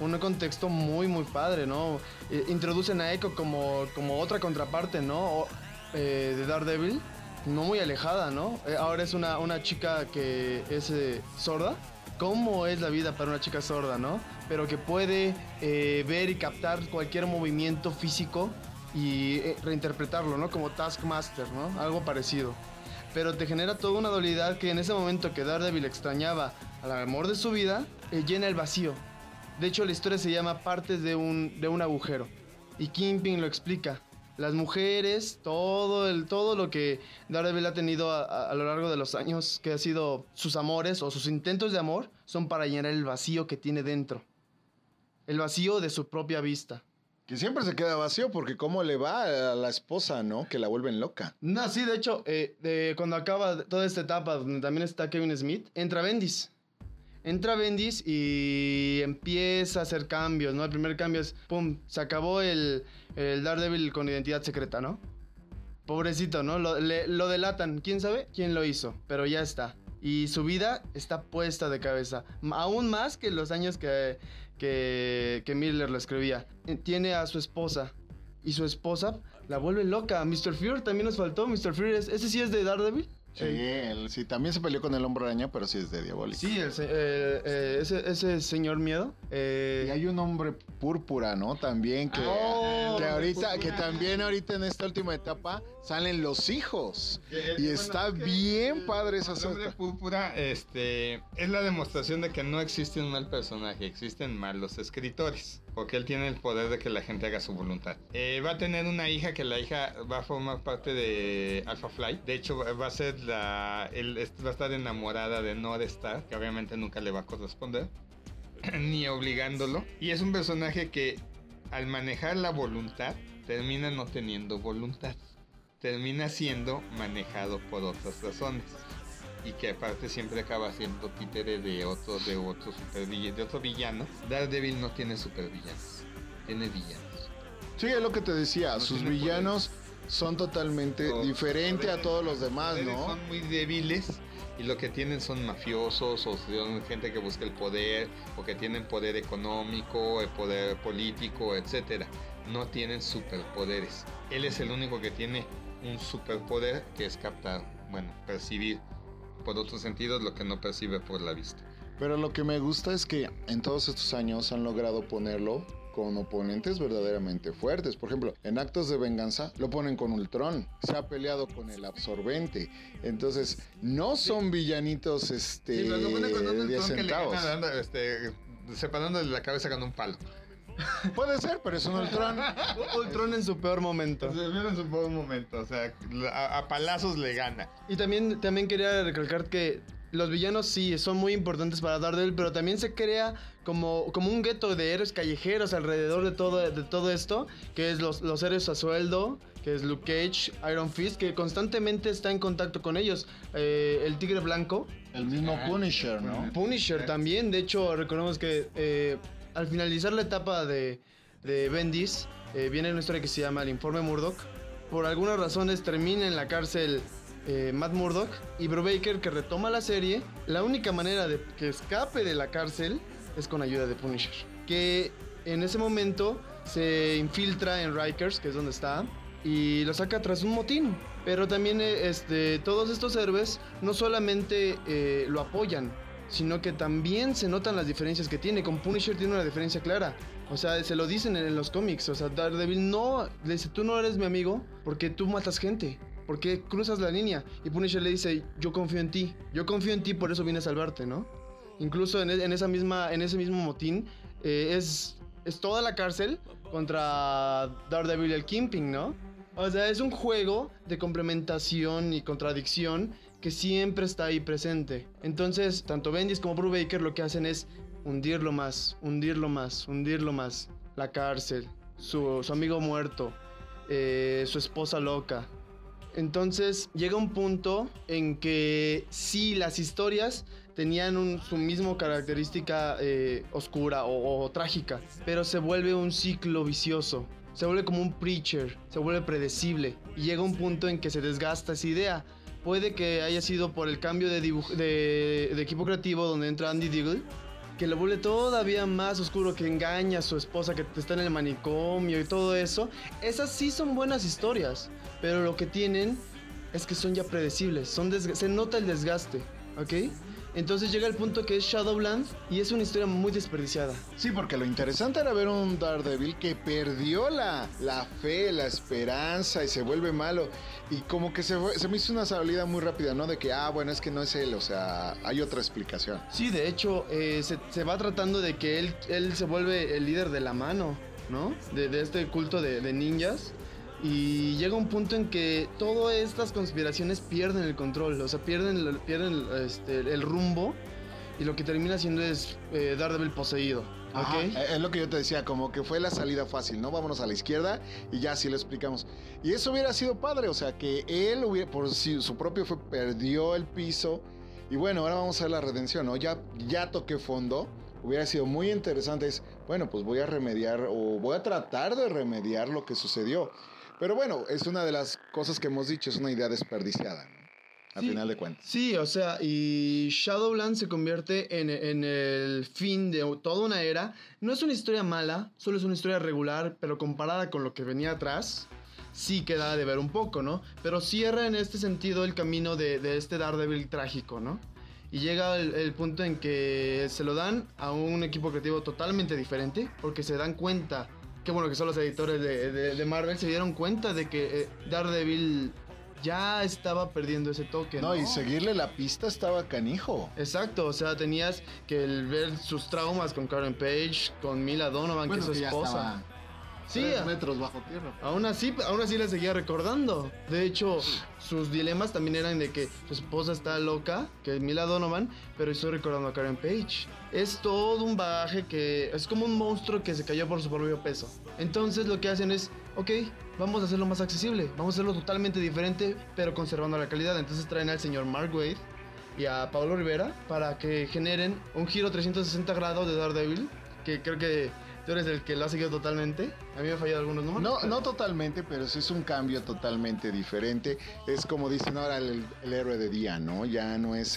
un contexto muy, muy padre, ¿no? Introducen a Echo como otra contraparte, ¿no? De Daredevil, no muy alejada, ¿no? Ahora es una chica que es sorda. ¿Cómo es la vida para una chica sorda, no? Pero que puede ver y captar cualquier movimiento físico y reinterpretarlo, ¿no? Como Taskmaster, ¿no? Algo parecido. Pero te genera toda una dualidad que en ese momento que Daredevil extrañaba al amor de su vida, llena el vacío. De hecho, la historia se llama Partes de un agujero. Y Kingpin lo explica. Las mujeres, todo lo que Daredevil ha tenido a lo largo de los años, que ha sido sus amores o sus intentos de amor, son para llenar el vacío que tiene dentro. El vacío de su propia vista. Que siempre se queda vacío porque cómo le va a la esposa, ¿no? Que la vuelven loca. No, sí, de hecho, cuando acaba toda esta etapa, donde también está Kevin Smith, entra Bendis. Entra Bendis y empieza a hacer cambios, ¿no? El primer cambio es, ¡pum!, se acabó el Daredevil con identidad secreta, ¿no? Pobrecito, ¿no? Lo delatan. ¿Quién sabe quién lo hizo? Pero ya está. Y su vida está puesta de cabeza. Aún más que los años que Miller lo escribía. Tiene a su esposa. Y su esposa la vuelve loca. Mr. Fury también nos faltó. Mr. Fury, ¿ese sí es de Daredevil? Sí, él sí, también se peleó con el Hombre Araña, pero sí es de Diabólico. Sí, ese señor miedo. Y hay un hombre púrpura, ¿no? También que también ahorita en esta última etapa salen los hijos. Y está bien padre esa El hombre suerte. púrpura, es la demostración de que no existe un mal personaje, existen malos escritores. Porque él tiene el poder de que la gente haga su voluntad. Va a tener una hija que la hija va a formar parte de Alpha Flight. De hecho, va a ser va a estar enamorada de Nora Stark, que obviamente nunca le va a corresponder, ni obligándolo. Y es un personaje que al manejar la voluntad, termina no teniendo voluntad. Termina siendo manejado por otras razones. Y que aparte siempre acaba siendo títere de otro villano. Daredevil no tiene supervillanos, tiene villanos. Sí, es lo que te decía, No sus tiene villanos son totalmente diferentes a todos los demás, ¿no? Son muy débiles y lo que tienen son mafiosos o son gente que busca el poder o que tienen poder económico, poder político, etcétera. No tienen superpoderes. Él es el único que tiene un superpoder, que es captar, percibir por otros sentidos lo que no percibe por la vista. Pero lo que me gusta es que en todos estos años han logrado ponerlo con oponentes verdaderamente fuertes. Por ejemplo, en Actos de Venganza lo ponen con Ultron. Se ha peleado con el Absorbente. Entonces, no son villanitos Sí, pero lo bueno con un 10 Ultron que le centavos. gana separándole la cabeza con un palo. Puede ser, pero es un Ultron. Ultron en su peor momento. Se vio en su buen momento, o sea, a palazos le gana. Y también quería recalcar que los villanos sí son muy importantes para Daredevil, pero también se crea como un gueto de héroes callejeros alrededor de todo esto, que es los héroes a sueldo, que es Luke Cage, Iron Fist, que constantemente está en contacto con ellos. El Tigre Blanco. El mismo Punisher, ¿no? Punisher también, de hecho, recordemos que al finalizar la etapa de Bendis, viene una historia que se llama El Informe Murdoch. Por algunas razones termina en la cárcel Matt Murdock y Brubaker, que retoma la serie. La única manera de que escape de la cárcel es con ayuda de Punisher, que en ese momento se infiltra en Rikers, que es donde está, y lo saca tras un motín. Pero también todos estos héroes no solamente lo apoyan, sino que también se notan las diferencias que tiene. Con Punisher tiene una diferencia clara. O sea, se lo dicen en los cómics. O sea, Daredevil no le dice, tú no eres mi amigo porque tú matas gente, porque cruzas la línea. Y Punisher le dice, yo confío en ti, por eso vine a salvarte, ¿no? Incluso en ese mismo motín, es toda la cárcel contra Daredevil y el Kingpin, ¿no? O sea, es un juego de complementación y contradicción que siempre está ahí presente. Entonces, tanto Bendis como Brubaker lo que hacen es hundirlo más. La cárcel, su amigo muerto, su esposa loca. Entonces, llega un punto en que sí, las historias tenían su misma característica oscura o trágica, pero se vuelve un ciclo vicioso. Se vuelve como un Preacher, se vuelve predecible. Y llega un punto en que se desgasta esa idea. Puede que haya sido por el cambio de equipo creativo donde entra Andy Diggle, que lo vuelve todavía más oscuro, que engaña a su esposa, que está en el manicomio y todo eso. Esas sí son buenas historias, pero lo que tienen es que son ya predecibles, se nota el desgaste, ¿ok? Entonces llega el punto que es Shadowland y es una historia muy desperdiciada. Sí, porque lo interesante era ver un Daredevil que perdió la fe, la esperanza y se vuelve malo. Y como que se me hizo una salida muy rápida, ¿no? De que, bueno, es que no es él, o sea, hay otra explicación. Sí, de hecho, se va tratando de que él se vuelve el líder de la mano, ¿no? De este culto de ninjas. Y llega un punto en que todas estas conspiraciones pierden el control, o sea, pierden el rumbo, y lo que termina siendo es Daredevil poseído. Ajá, ¿Ok? es lo que yo te decía, como que fue la salida fácil, ¿no? Vámonos a la izquierda y ya así lo explicamos. Y eso hubiera sido padre, o sea, que él por su propio perdió el piso. Y bueno, ahora vamos a ver la redención, ¿no? Ya toqué fondo. Hubiera sido muy interesante. Bueno, pues voy a remediar o voy a tratar de remediar lo que sucedió. Pero bueno, es una de las cosas que hemos dicho, es una idea desperdiciada, ¿no? Al final de cuentas. Sí, o sea, y Shadowland se convierte en el fin de toda una era. No es una historia mala, solo es una historia regular, pero comparada con lo que venía atrás, sí queda de ver un poco, ¿no? Pero cierra en este sentido el camino de este Daredevil trágico, ¿no? Y llega el punto en que se lo dan a un equipo creativo totalmente diferente, porque se dan cuenta, qué bueno que son los editores de Marvel, se dieron cuenta de que Daredevil ya estaba perdiendo ese toque, ¿no? No, y seguirle la pista estaba canijo. Exacto, o sea, tenías que ver sus traumas con Karen Page, con Mila Donovan, Bueno, que es su ya esposa. estaba Sí, 3 metros bajo tierra. aún así la seguía recordando. De hecho, sus dilemas también eran de que su esposa está loca, que es Mila Donovan, pero estoy recordando a Karen Page. Es todo un bagaje que es como un monstruo que se cayó por su propio peso. Entonces lo que hacen es, ok, vamos a hacerlo más accesible, vamos a hacerlo totalmente diferente, pero conservando la calidad. Entonces traen al señor Mark Waid y a Pablo Rivera para que generen un giro 360 grados de Daredevil, que creo que tú eres el que lo ha seguido totalmente. A mí me han fallado algunos números. No totalmente, pero sí es un cambio totalmente diferente. Es como dicen ahora el héroe de día, ¿no? Ya no es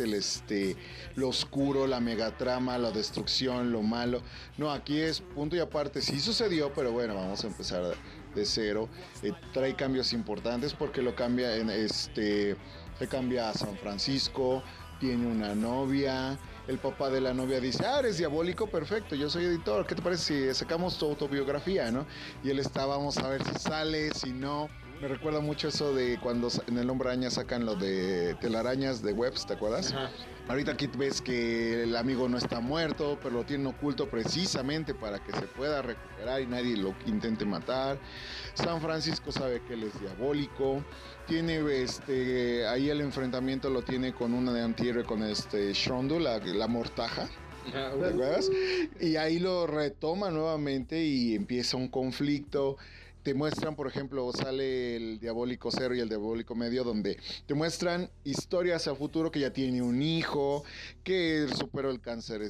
lo oscuro, la megatrama, la destrucción, lo malo. No, aquí es punto y aparte. Sí sucedió, pero bueno, vamos a empezar de cero. Trae cambios importantes porque lo cambia se cambia a San Francisco, tiene una novia. El papá de la novia dice, eres diabólico, perfecto, yo soy editor, ¿qué te parece si sacamos tu autobiografía, no? Y él está, vamos a ver si sale, si no. Me recuerda mucho eso de cuando en El Hombre Araña sacan lo de telarañas de webs, ¿te acuerdas? Ajá. Ahorita aquí ves que el amigo no está muerto, pero lo tienen oculto precisamente para que se pueda recuperar y nadie lo intente matar. San Francisco sabe que él es diabólico. Tiene ahí el enfrentamiento lo tiene con una de antihéroe con Shondu, la mortaja. ¿Te acuerdas? Y ahí lo retoma nuevamente y empieza un conflicto. Te muestran, por ejemplo, sale el Diabólico Cero y el Diabólico Medio, donde te muestran historias a futuro que ya tiene un hijo, que superó el cáncer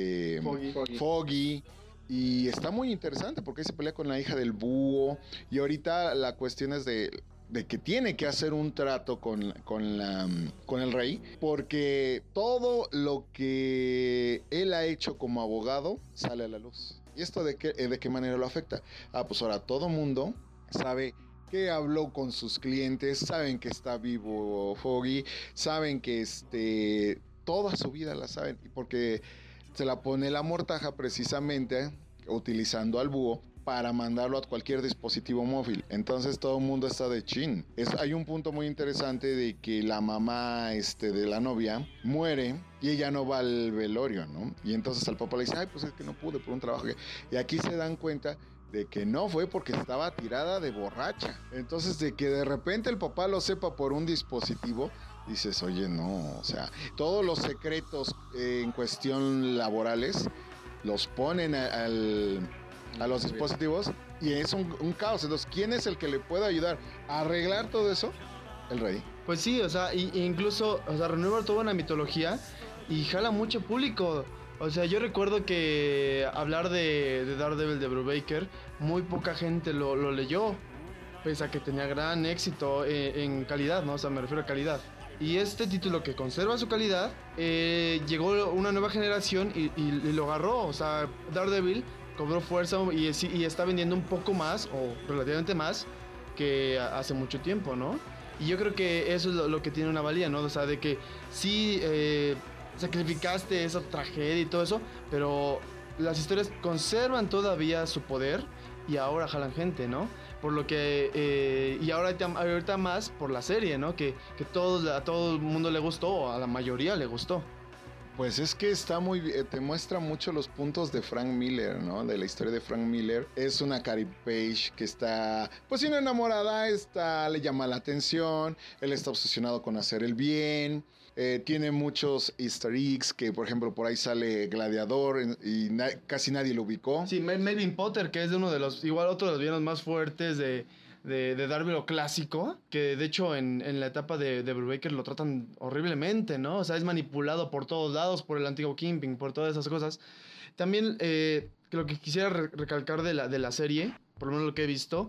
Foggy. Y está muy interesante porque ahí se pelea con la hija del búho. Y ahorita la cuestión es de que tiene que hacer un trato con el rey, porque todo lo que él ha hecho como abogado sale a la luz. ¿Y esto de qué manera lo afecta? Pues ahora todo mundo sabe que habló con sus clientes, saben que está vivo Foggy, saben que toda su vida la saben, porque se la pone la mortaja precisamente utilizando al búho para mandarlo a cualquier dispositivo móvil. Entonces todo el mundo está de chin. Hay un punto muy interesante de que la mamá de la novia muere y ella no va al velorio, ¿no? Y entonces al papá le dice, pues es que no pude por un trabajo. Y aquí se dan cuenta de que no fue porque estaba tirada de borracha. Entonces de que de repente el papá lo sepa por un dispositivo, dices, oye, no, o sea, todos los secretos en cuestión laborales los ponen a los dispositivos y es un caos. Entonces, ¿quién es el que le puede ayudar a arreglar todo eso? El rey. Pues sí, o sea, incluso, o sea, renueva toda una mitología y jala mucho público. O sea, yo recuerdo que hablar de Daredevil de Brubaker, muy poca gente lo leyó, pese a que tenía gran éxito en calidad, ¿no? O sea, me refiero a calidad. Y este título que conserva su calidad, llegó una nueva generación y lo agarró. O sea, Daredevil cobró fuerza y está vendiendo un poco más, o relativamente más, que hace mucho tiempo, ¿no? Y yo creo que eso es lo que tiene una valía, ¿no? O sea, de que sí sacrificaste esa tragedia y todo eso, pero las historias conservan todavía su poder y ahora jalan gente, ¿no? Por lo que... y ahorita más por la serie, ¿no? Que a todo el mundo le gustó, o a la mayoría le gustó. Pues es que está muy bien, te muestra mucho los puntos de Frank Miller, ¿no? De la historia de Frank Miller. Es una Carrie Page que está, pues si no enamorada, le llama la atención, él está obsesionado con hacer el bien, tiene muchos easter eggs, que por ejemplo por ahí sale Gladiador y casi nadie lo ubicó. Sí, Melvin Potter, que es de igual otro de los villanos más fuertes de Daredevil o clásico, que de hecho en la etapa de Brubaker lo tratan horriblemente, ¿no? O sea, es manipulado por todos lados, por el antiguo Kingpin, por todas esas cosas. También lo que quisiera recalcar de la serie, por lo menos lo que he visto,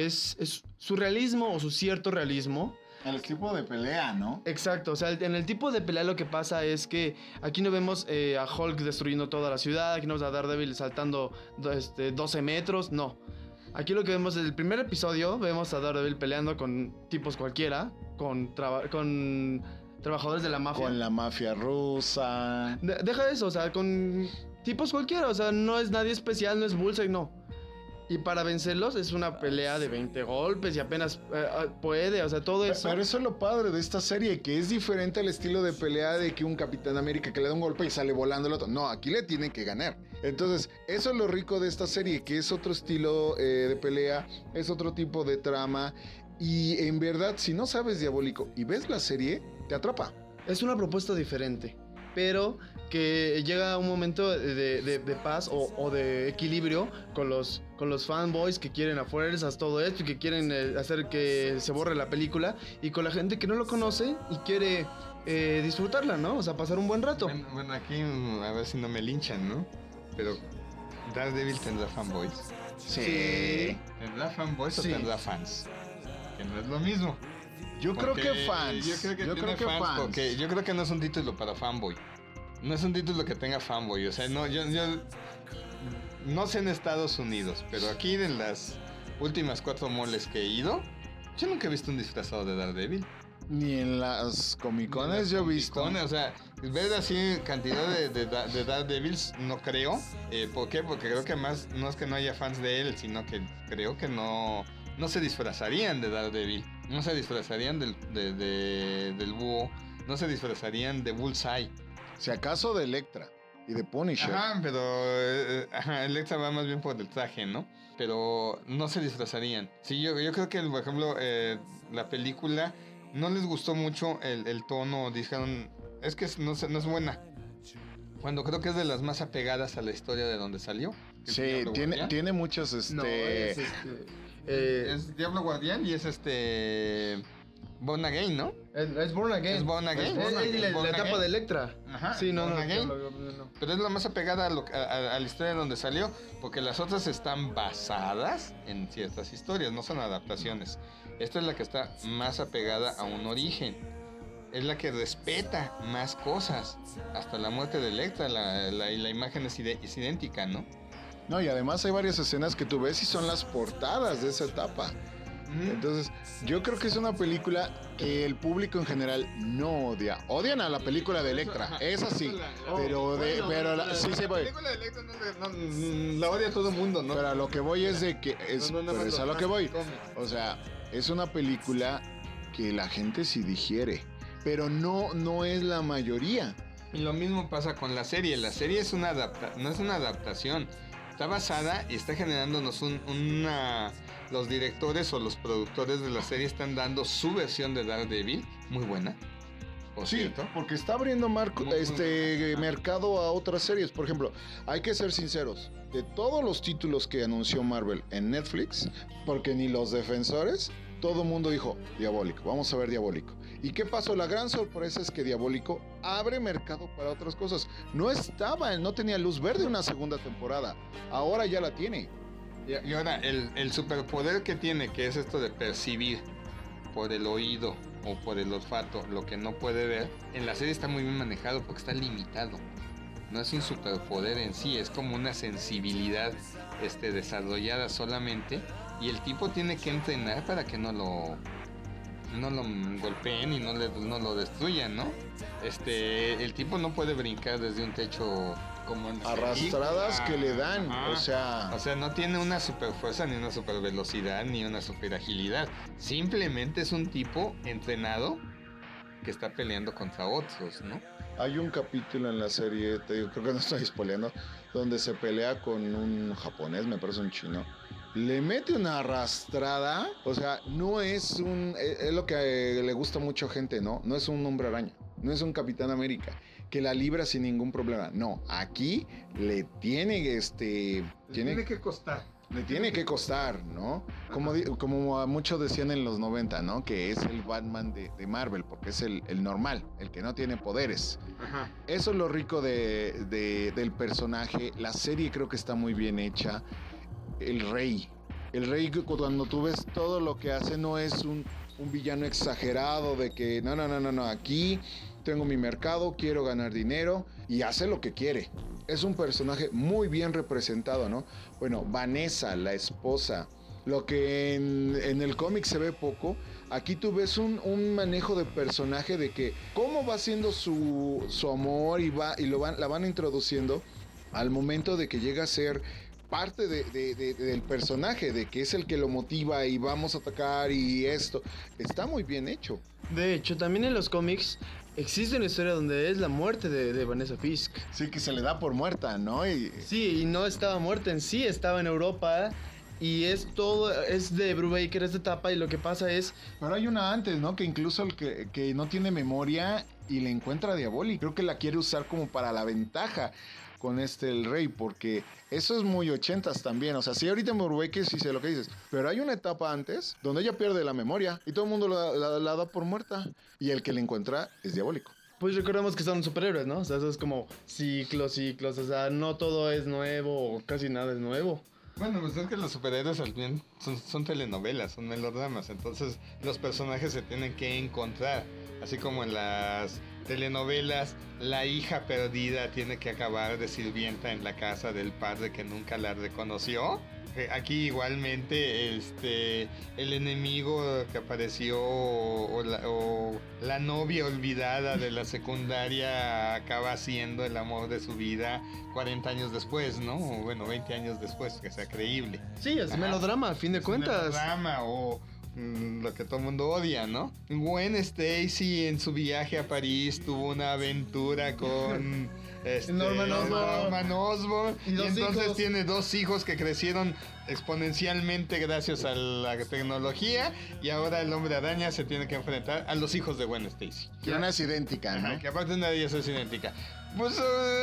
es su realismo o su cierto realismo. El tipo de pelea, ¿no? Exacto, o sea, en el tipo de pelea lo que pasa es que aquí no vemos a Hulk destruyendo toda la ciudad, aquí no vemos a Daredevil saltando 12 metros, no. Aquí lo que vemos es el primer episodio, vemos a Daredevil peleando con tipos cualquiera, con trabajadores de la mafia. Con la mafia rusa. Deja eso, o sea, con tipos cualquiera, o sea, no es nadie especial, no es Bullseye, no. Y para vencerlos es una pelea de 20 golpes y apenas puede, o sea, todo eso. Pero eso es lo padre de esta serie, que es diferente al estilo de pelea de que un Capitán América que le da un golpe y sale volando el otro. No, aquí le tienen que ganar. Entonces, eso es lo rico de esta serie, que es otro estilo de pelea, es otro tipo de trama. Y en verdad, si no sabes Diabólico y ves la serie, te atrapa. Es una propuesta diferente, pero que llega a un momento de paz o de equilibrio con los fanboys que quieren a fuerzas todo esto y que quieren hacer que se borre la película, y con la gente que no lo conoce y quiere disfrutarla, ¿no? O sea, pasar un buen rato. Bueno, aquí a ver si no me linchan, ¿no? Pero Daredevil tendrá fanboys. Sí. ¿Tendrá fanboys Sí. o tendrá fans? Que no es lo mismo. Yo creo que fans. Yo creo que fans. Porque yo creo que no es un título para fanboy. No es un título que tenga fanboy. O sea, no, yo no sé en Estados Unidos, pero aquí en las últimas 4 moles que he ido, yo nunca he visto un disfrazado de Daredevil. Ni en las Comic-Cones yo he visto. O sea, ver así cantidad de Daredevils, no creo. ¿Por qué? Porque creo que más no es que no haya fans de él, sino que creo que no se disfrazarían de Daredevil. No se disfrazarían del búho. No se disfrazarían de Bullseye. Si acaso de Electra y de Punisher. Ajá, pero Electra va más bien por el traje, ¿no? Pero no se disfrazarían. Sí, yo creo que, por ejemplo, la película no les gustó mucho el tono. Dijeron, es que no es buena. Cuando creo que es de las más apegadas a la historia de donde salió. Sí, tiene muchos, No, es Es Diablo Guardián y es Born Again, ¿no? Es Born Again. Es Born Again. Es la etapa de Electra. Ajá, Sí, no. Born Again. Pero es la más apegada a la historia de donde salió, porque las otras están basadas en ciertas historias, no son adaptaciones. Esta es la que está más apegada a un origen. Es la que respeta más cosas. Hasta la muerte de Electra, la imagen es idéntica, ¿no? No, y además hay varias escenas que tú ves y son las portadas de esa etapa. Entonces, yo creo que es una película que el público en general no odia. Odian a la película de Electra, esa sí. Pero sí, La película de Electra la odia todo el mundo, ¿no? Pero a lo que voy es de que No, pero es a lo que voy. cómics. O sea, es una película que la gente sí digiere, pero no es la mayoría. Y lo mismo pasa con la serie. La serie es no es una adaptación. Está basada y está generándonos los directores o los productores de la serie están dando su versión de Daredevil, muy buena. Por Sí, cierto. porque está abriendo mercado a otras series. Por ejemplo, hay que ser sinceros. De todos los títulos que anunció Marvel en Netflix, porque ni los defensores, todo el mundo dijo, Diabólico, vamos a ver Diabólico. ¿Y qué pasó? La gran sorpresa es que Diabólico abre mercado para otras cosas. No tenía luz verde una segunda temporada. Ahora ya la tiene. Y ahora, el superpoder que tiene, que es esto de percibir por el oído o por el olfato lo que no puede ver, en la serie está muy bien manejado porque está limitado. No es un superpoder en sí, es como una sensibilidad desarrollada solamente, y el tipo tiene que entrenar para que no lo golpeen y no lo destruyan, ¿no? El tipo no puede brincar desde un techo como en arrastradas que le dan, o sea, no tiene una super fuerza, ni una super velocidad, ni una super agilidad. Simplemente es un tipo entrenado que está peleando contra otros, ¿no? Hay un capítulo en la serie, te digo, creo que no estoy spoileando, donde se pelea con un japonés, me parece un chino. Le mete una arrastrada, o sea, no es es lo que le gusta a mucha gente, ¿no? No es un hombre araña, no es un Capitán América, que la libra sin ningún problema. No, aquí le tiene tiene que costar. Le tiene que costar, ¿no? Como muchos decían en los 90, ¿no? Que es el Batman de Marvel, porque es el normal, el que no tiene poderes. Ajá. Eso es lo rico del personaje. La serie creo que está muy bien hecha. El rey, cuando tú ves todo lo que hace, no es un villano exagerado de que no, aquí tengo mi mercado, quiero ganar dinero, y hace lo que quiere. Es un personaje muy bien representado, ¿no? Bueno, Vanessa, la esposa, lo que en el cómic se ve poco, aquí tú ves un manejo de personaje de que cómo va siendo su amor la van introduciendo al momento de que llega a ser parte del personaje, de que es el que lo motiva y vamos a atacar y esto. Está muy bien hecho. De hecho, también en los cómics existe una historia donde es la muerte de Vanessa Fisk. Sí, que se le da por muerta, ¿no? Sí, y no estaba muerta en sí, estaba en Europa. Y es de Brubaker esta etapa, y lo que pasa es... Pero hay una antes, ¿no? Que incluso el que no tiene memoria y le encuentra Diabólico. Creo que la quiere usar como para la ventaja con el rey, porque eso es muy 80s también. O sea, sí, ahorita Brubaker sí sé lo que dices, pero hay una etapa antes donde ella pierde la memoria y todo el mundo la da por muerta, y el que le encuentra es Diabólico. Pues recordemos que son superhéroes, ¿no? O sea, eso es como ciclos, o sea, no todo es nuevo, o casi nada es nuevo. Bueno, pues es que los superhéroes al fin son telenovelas, son melodramas, entonces los personajes se tienen que encontrar, así como en las telenovelas la hija perdida tiene que acabar de sirvienta en la casa del padre que nunca la reconoció. Aquí igualmente el enemigo que apareció o la novia olvidada de la secundaria acaba siendo el amor de su vida 40 años después, ¿no? O bueno, 20 años después, que sea creíble. Sí, es melodrama, a fin de cuentas. Melodrama o lo que todo el mundo odia, ¿no? Gwen Stacy en su viaje a París tuvo una aventura con Norman Osborn, y entonces tiene 2 hijos que crecieron exponencialmente gracias a la tecnología, y ahora el hombre araña se tiene que enfrentar a los hijos de Gwen Stacy. Que una es idéntica, ¿no? Ajá, que aparte una de ellas es idéntica. Pues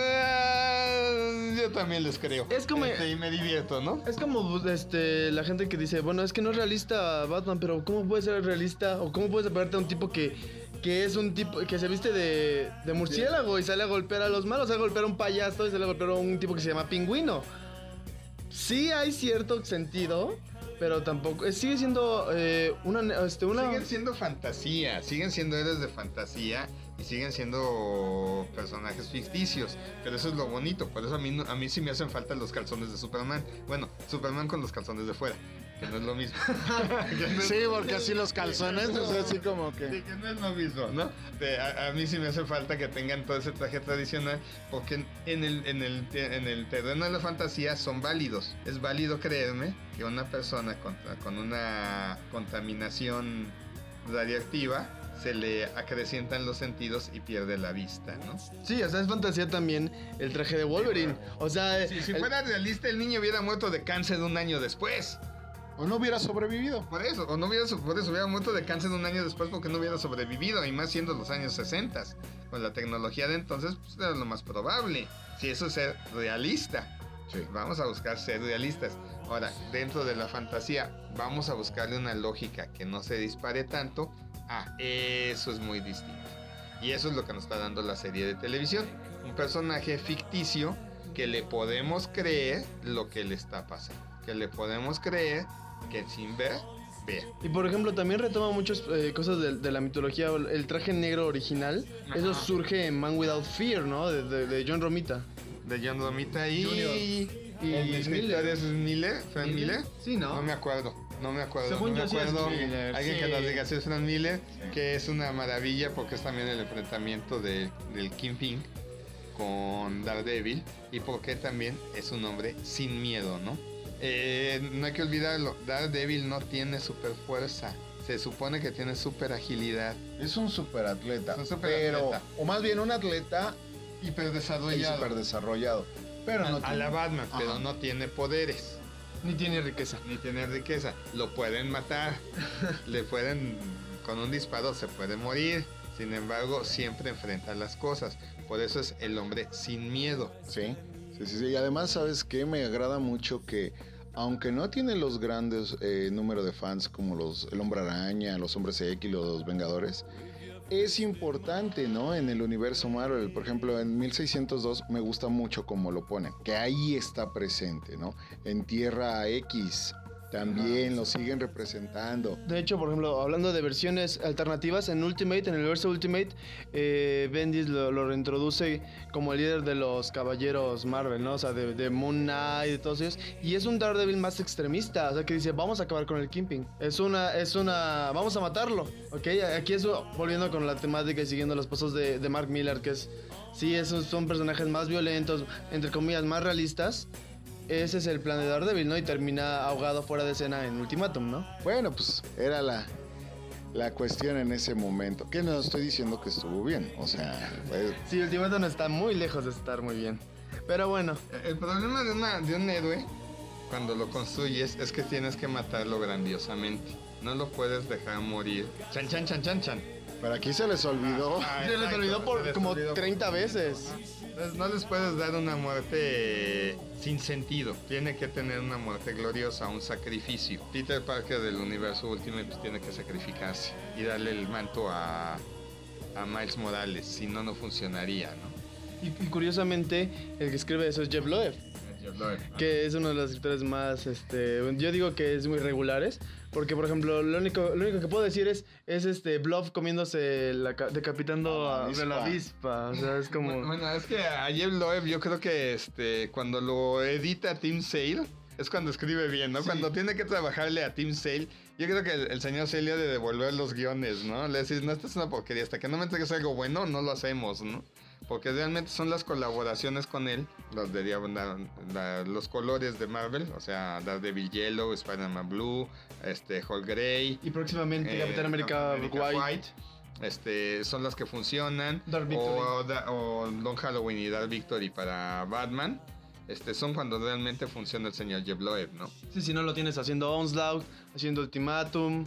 yo también les creo. Es como y me divierto, ¿no? Es como la gente que dice, bueno, es que no es realista Batman, pero ¿cómo puede ser realista? ¿O cómo puedes apegarte a un tipo que es un tipo que se viste de murciélago y sale a golpear a los malos, sale a golpear a un payaso y sale a golpear a un tipo que se llama Pingüino? Sí hay cierto sentido, pero tampoco sigue siendo Siguen siendo fantasía, siguen siendo héroes de fantasía y siguen siendo personajes ficticios, pero eso es lo bonito. Por eso a mí sí me hacen falta los calzones de Superman. Bueno, Superman con los calzones de fuera, que no es lo mismo. Sí, porque así los calzones, o sea, así como que... Sí, que no es lo mismo, ¿no? A mí sí me hace falta que tengan todo ese traje tradicional, porque en el terreno de la fantasía son válidos. Es válido creerme que una persona con una contaminación radiactiva se le acrecientan los sentidos y pierde la vista, ¿no? Sí, o sea, es fantasía también el traje de Wolverine. O sea, si fuera realista, el niño hubiera muerto de cáncer 1 año después. O no hubiera sobrevivido. Por eso hubiera muerto de cáncer 1 año después, porque no hubiera sobrevivido, y más siendo los años 60. Con la tecnología de entonces, pues era lo más probable. Si eso es ser realista. Sí. Vamos a buscar ser realistas. Ahora, dentro de la fantasía, vamos a buscarle una lógica que no se dispare tanto. Eso es muy distinto. Y eso es lo que nos está dando la serie de televisión. Un personaje ficticio que le podemos creer lo que le está pasando. Que le podemos creer que sin ver vea. Y por ejemplo, también retoma muchas cosas de la mitología. El traje negro original, eso Ajá. surge en Man Without Fear, ¿no? De John Romita. De John Romita y... Junior. ¿Y el escritor es Miller? ¿Frank Miller? Sí, ¿no? No me acuerdo. Según no me yo sí es acuerdo. Miller, Alguien sí. que nos diga si es Frank Miller, que es una maravilla porque es también el enfrentamiento del Kingpin con Daredevil y porque también es un hombre sin miedo, ¿no? No hay que olvidarlo, Daredevil no tiene super fuerza, se supone que tiene super agilidad, Es un superatleta. Es un superatleta. Pero, o más bien un atleta hiper y desarrollado. super desarrollado. Pero no A tiene- la Batman, Ajá. pero no tiene poderes. Ni tiene riqueza. Ni tiene riqueza. Lo pueden matar. Le pueden. Con un disparo se puede morir. Sin embargo, siempre enfrenta las cosas. Por eso es el hombre sin miedo. Sí, sí. Y además, ¿sabes qué? Me agrada mucho que, aunque no tiene los grandes número de fans como el Hombre Araña, los Hombres X, los Vengadores, es importante, ¿no? En el universo Marvel. Por ejemplo, en 1602 me gusta mucho cómo lo ponen, que ahí está presente, ¿no? En Tierra X también lo siguen representando. De hecho, por ejemplo, hablando de versiones alternativas, en Ultimate, en el universo Ultimate, Bendis lo reintroduce como el líder de los caballeros Marvel, ¿no? O sea, de Moon Knight, de todos ellos. Y es un Daredevil más extremista, o sea, que dice, vamos a acabar con el Kingpin. Vamos a matarlo, ¿ok? Aquí eso, volviendo con la temática y siguiendo los pasos de Mark Millar, que es, sí, esos son personajes más violentos, entre comillas, más realistas. Ese es el plan de Daredevil, ¿no? Y termina ahogado fuera de escena en Ultimatum, ¿no? Bueno, pues era la cuestión en ese momento. Que no estoy diciendo que estuvo bien, o sea, pues, Sí, Ultimatum está muy lejos de estar muy bien. Pero bueno, El problema de un héroe, cuando lo construyes, es que tienes que matarlo grandiosamente. No lo puedes dejar morir. Chan, chan, chan, chan, chan. pero aquí se les olvidó. Ah, se les exacto, olvidó se por les como olvidó. 30 veces. Entonces, no les puedes dar una muerte sin sentido. Tiene que tener una muerte gloriosa, un sacrificio. Peter Parker del universo Ultimate pues, tiene que sacrificarse y darle el manto a Miles Morales. Si no, no funcionaría, ¿no? Y curiosamente, el que escribe eso es Jeff Loeb, que es uno de los escritores más, yo digo que es muy regulares, porque por ejemplo, lo único que puedo decir es Bluff comiéndose, decapitando A la de la avispa, o sea, es como... Bueno, es que a Jeff Loeb yo creo que cuando lo edita Tim Sale es cuando escribe bien, ¿no? Sí. Cuando tiene que trabajarle a Tim Sale, yo creo que el señor Sale ha de devolver los guiones, ¿no? Le decís, no, esta es una porquería, hasta que no me entregues algo bueno, no lo hacemos, ¿no? Porque realmente son las colaboraciones con él, los colores de Marvel, o sea, Daredevil Yellow, Spider-Man Blue, Hulk Grey, Y próximamente Capitán América White. son las que funcionan. Dark Victory. O Don Halloween y Dark Victory para Batman. Son cuando realmente funciona el señor Jeff Loeb, ¿no? Sí, si no lo tienes haciendo Onslaught, haciendo Ultimatum,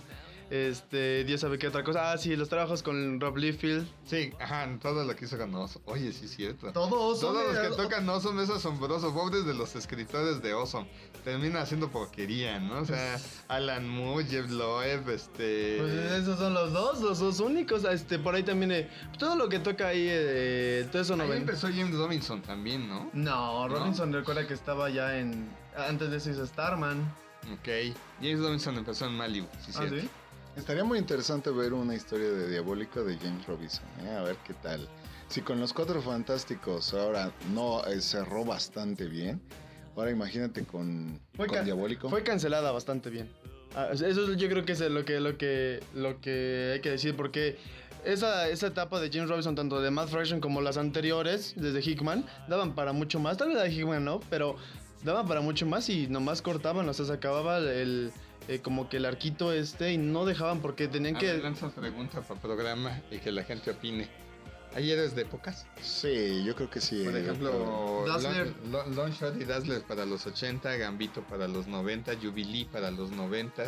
Dios sabe qué otra cosa. Ah, sí, los trabajos con Rob Liefeld. Sí, ajá, todo lo que hizo con Oso. Oye, sí es cierto. Todos Todos los que tocan Awesome es asombroso. Pobres de los escritores de Awesome. Termina haciendo porquería, ¿no? O sea, Alan Moore, Jeff Loeb, Pues esos son los dos únicos. Por ahí también, todo lo que toca ahí, todo eso no Ahí ven. empezó James Robinson también, ¿no? No, Robinson recuerda que estaba ya antes de eso hizo Starman. Ok. James Robinson empezó en Malibu, sí, ¿Ah, cierto. sí? Estaría muy interesante ver una historia de Diabólico de James Robinson, a ver qué tal. Si con los Cuatro Fantásticos ahora no cerró bastante bien, ahora imagínate con Diabólico. Fue cancelada bastante bien. Eso yo creo que es lo que hay que decir, porque esa etapa de James Robinson, tanto de Matt Fraction como las anteriores, desde Hickman, daban para mucho más. Tal vez la de Hickman no, pero daban para mucho más y nomás cortaban, o sea, se acababa como que el arquito y no dejaban porque tenían que... Lanzas preguntas para programa y que la gente opine. ¿Hay héroes de épocas? Sí, yo creo que sí. Por ejemplo, Dazzler. Longshot y Dazzler para los 80, Gambito para los 90, Jubilee para los 90.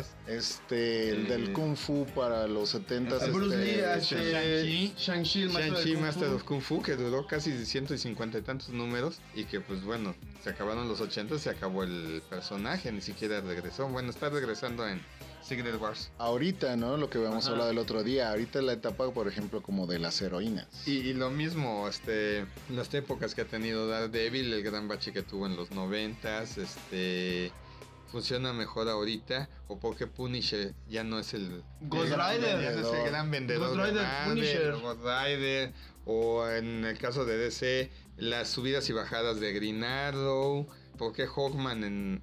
El del Kung Fu para los 70s. Bruce Lee, Shang-Chi. Shang-Chi, el maestro Shang-Chi, del Kung Master Fu. of Kung Fu, que duró casi 150 y tantos números y que pues bueno, se acabaron los 80, se acabó el personaje, ni siquiera regresó. Bueno, está regresando en Secret Wars. Ahorita, ¿no? Lo que habíamos Ajá. hablado el otro día. Ahorita es la etapa, por ejemplo, como de las heroínas. Y lo mismo, las épocas que ha tenido Daredevil, el gran bache que tuvo en los 90s, funciona mejor ahorita o por qué Punisher ya no es el Ghost el gran Rider. vendedor, ya no es el gran vendedor Ghost de Rider, Marvel, Punisher. o Ghost Rider, o en el caso de DC las subidas y bajadas de Green Arrow. ¿Por qué Hawkman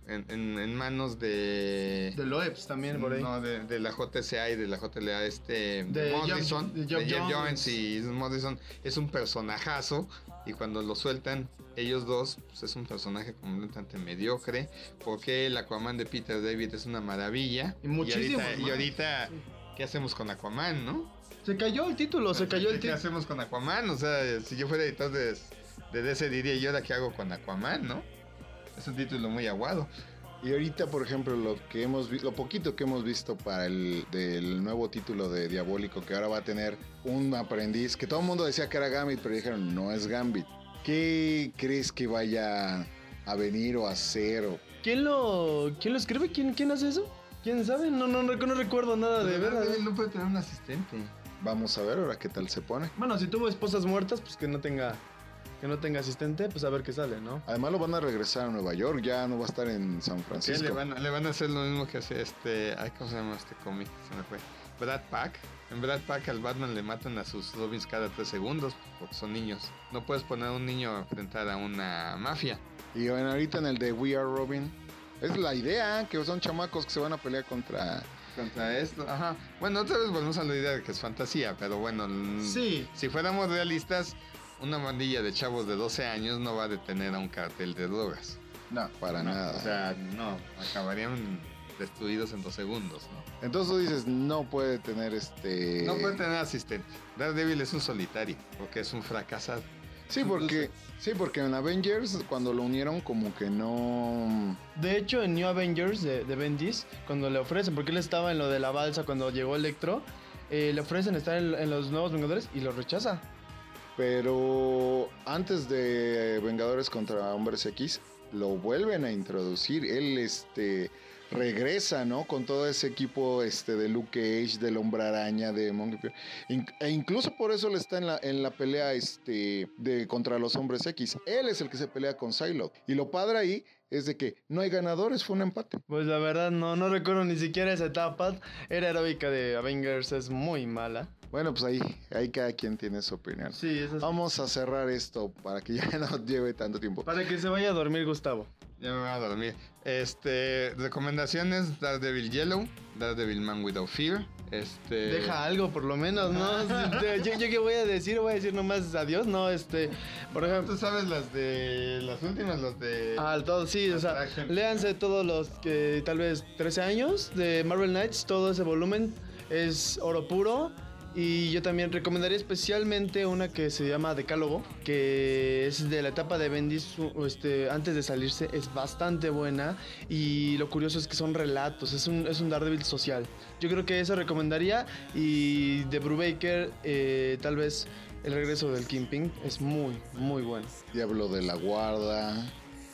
en manos de Loebs también por ahí. no, de la JCA y de la JLA, de Morrison, de de Jeff Jones. Jones y Morrison, es un personajazo, y cuando lo sueltan ellos dos, pues es un personaje completamente mediocre? Porque el Aquaman de Peter David es una maravilla, Y muchísimo y más. ahorita ¿qué hacemos con Aquaman, no? Se cayó el título, se cayó el ¿Qué título. hacemos con Aquaman? O sea, si yo fuera editor de DC diría, ¿y ahora qué hago con Aquaman, no? Es un título muy aguado. Y ahorita, por ejemplo, lo poquito que hemos visto para del nuevo título de Diabólico, que ahora va a tener un aprendiz, que todo el mundo decía que era Gambit, pero dijeron, no es Gambit. ¿Qué crees que vaya a venir o a hacer? ¿Quién lo escribe? ¿Quién hace eso? ¿Quién sabe? No recuerdo nada de verdad. Él no puede tener un asistente. Vamos a ver ahora qué tal se pone. Bueno, si tuvo esposas muertas, pues que no tenga asistente, pues a ver qué sale, ¿no? Además lo van a regresar a Nueva York, ya no va a estar en San Sí, Francisco. le van a hacer lo mismo que hace ¿cómo se llama este cómic? Se me fue. Brad Pack. En Brad Pack al Batman le matan a sus Robins cada 3 segundos porque son niños. No puedes poner a un niño a enfrentar a una mafia. Y bueno, ahorita en el de We Are Robin, es la idea, que son chamacos que se van a pelear contra esto. Ajá. Bueno, otra vez volvemos a la idea de que es fantasía, pero bueno, Sí. si fuéramos realistas, una bandilla de chavos de 12 años no va a detener a un cartel de drogas. No, para nada. O sea, no, acabarían destruidos en 2 segundos, ¿no? Entonces tú dices, no puede tener No puede tener asistente. Daredevil es un solitario, porque es un fracasado. Sí, porque en Avengers, cuando lo unieron, como que no. De hecho, en New Avengers de Bendis, cuando le ofrecen, porque él estaba en lo de la balsa cuando llegó Electro, le ofrecen estar en los Nuevos Vengadores y lo rechaza. Pero antes de Vengadores contra Hombres X, lo vuelven a introducir. Él regresa, ¿no? Con todo ese equipo de Luke Cage, del Hombre Araña, de Monkey Punch. E incluso por eso él está en la pelea contra los Hombres X. Él es el que se pelea con Psylocke. Y lo padre ahí es de que no hay ganadores, fue un empate. Pues la verdad no recuerdo ni siquiera esa etapa. Era heroica de Avengers, es muy mala. Bueno, pues ahí cada quien tiene su opinión. Sí, eso es. Vamos a cerrar esto para que ya no lleve tanto tiempo. Para que se vaya a dormir Gustavo. Ya me voy a dormir. Recomendaciones: Daredevil Yellow, Daredevil Man Without Fear. Deja algo por lo menos, ¿no? yo qué voy a decir nomás adiós, ¿no? Por ejemplo. Tú sabes las últimas, los de... Todos, sí, o sea, léanse todos los que tal vez 13 años de Marvel Knights, todo ese volumen es oro puro. Y yo también recomendaría especialmente una que se llama Decálogo, que es de la etapa de Bendis, antes de salirse, es bastante buena. Y lo curioso es que son relatos, es un Daredevil social. Yo creo que eso recomendaría. Y de Brubaker, tal vez el regreso del Kingpin es muy, muy bueno. Diablo de la Guarda,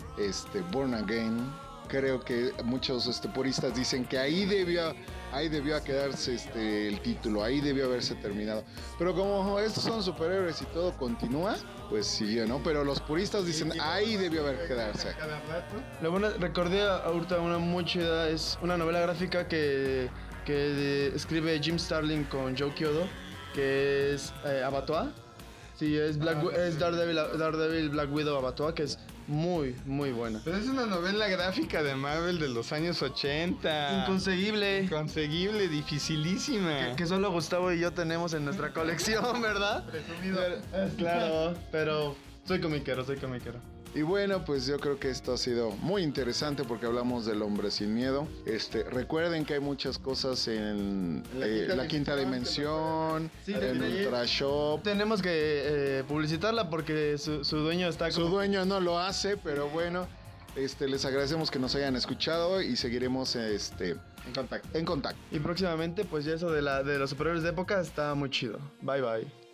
Born Again. Creo que muchos puristas dicen que ahí debió quedarse el título, ahí debió haberse terminado. Pero como estos son superhéroes y todo continúa, pues siguió, ¿no? Pero los puristas dicen, ahí debió haber quedarse. Lo bueno, recordé ahorita una muy chida, es una novela gráfica que escribe Jim Starlin con Joe Kyodo, que es Abattoir. Sí, es Daredevil Black Widow Abattoir, que es muy, muy buena. Pero es una novela gráfica de Marvel de los años 80. Inconseguible, dificilísima. Que solo Gustavo y yo tenemos en nuestra colección, ¿verdad? Presumido. Claro, pero soy comiquero. Y bueno, pues yo creo que esto ha sido muy interesante porque hablamos del hombre sin miedo. Recuerden que hay muchas cosas en la quinta dimensión, Sí, en Ultra Shop. Tenemos que publicitarla porque su dueño está Su dueño no lo hace, pero bueno, les agradecemos que nos hayan escuchado y seguiremos en contacto. Y próximamente, pues ya eso de los superhéroes de época está muy chido. Bye, bye.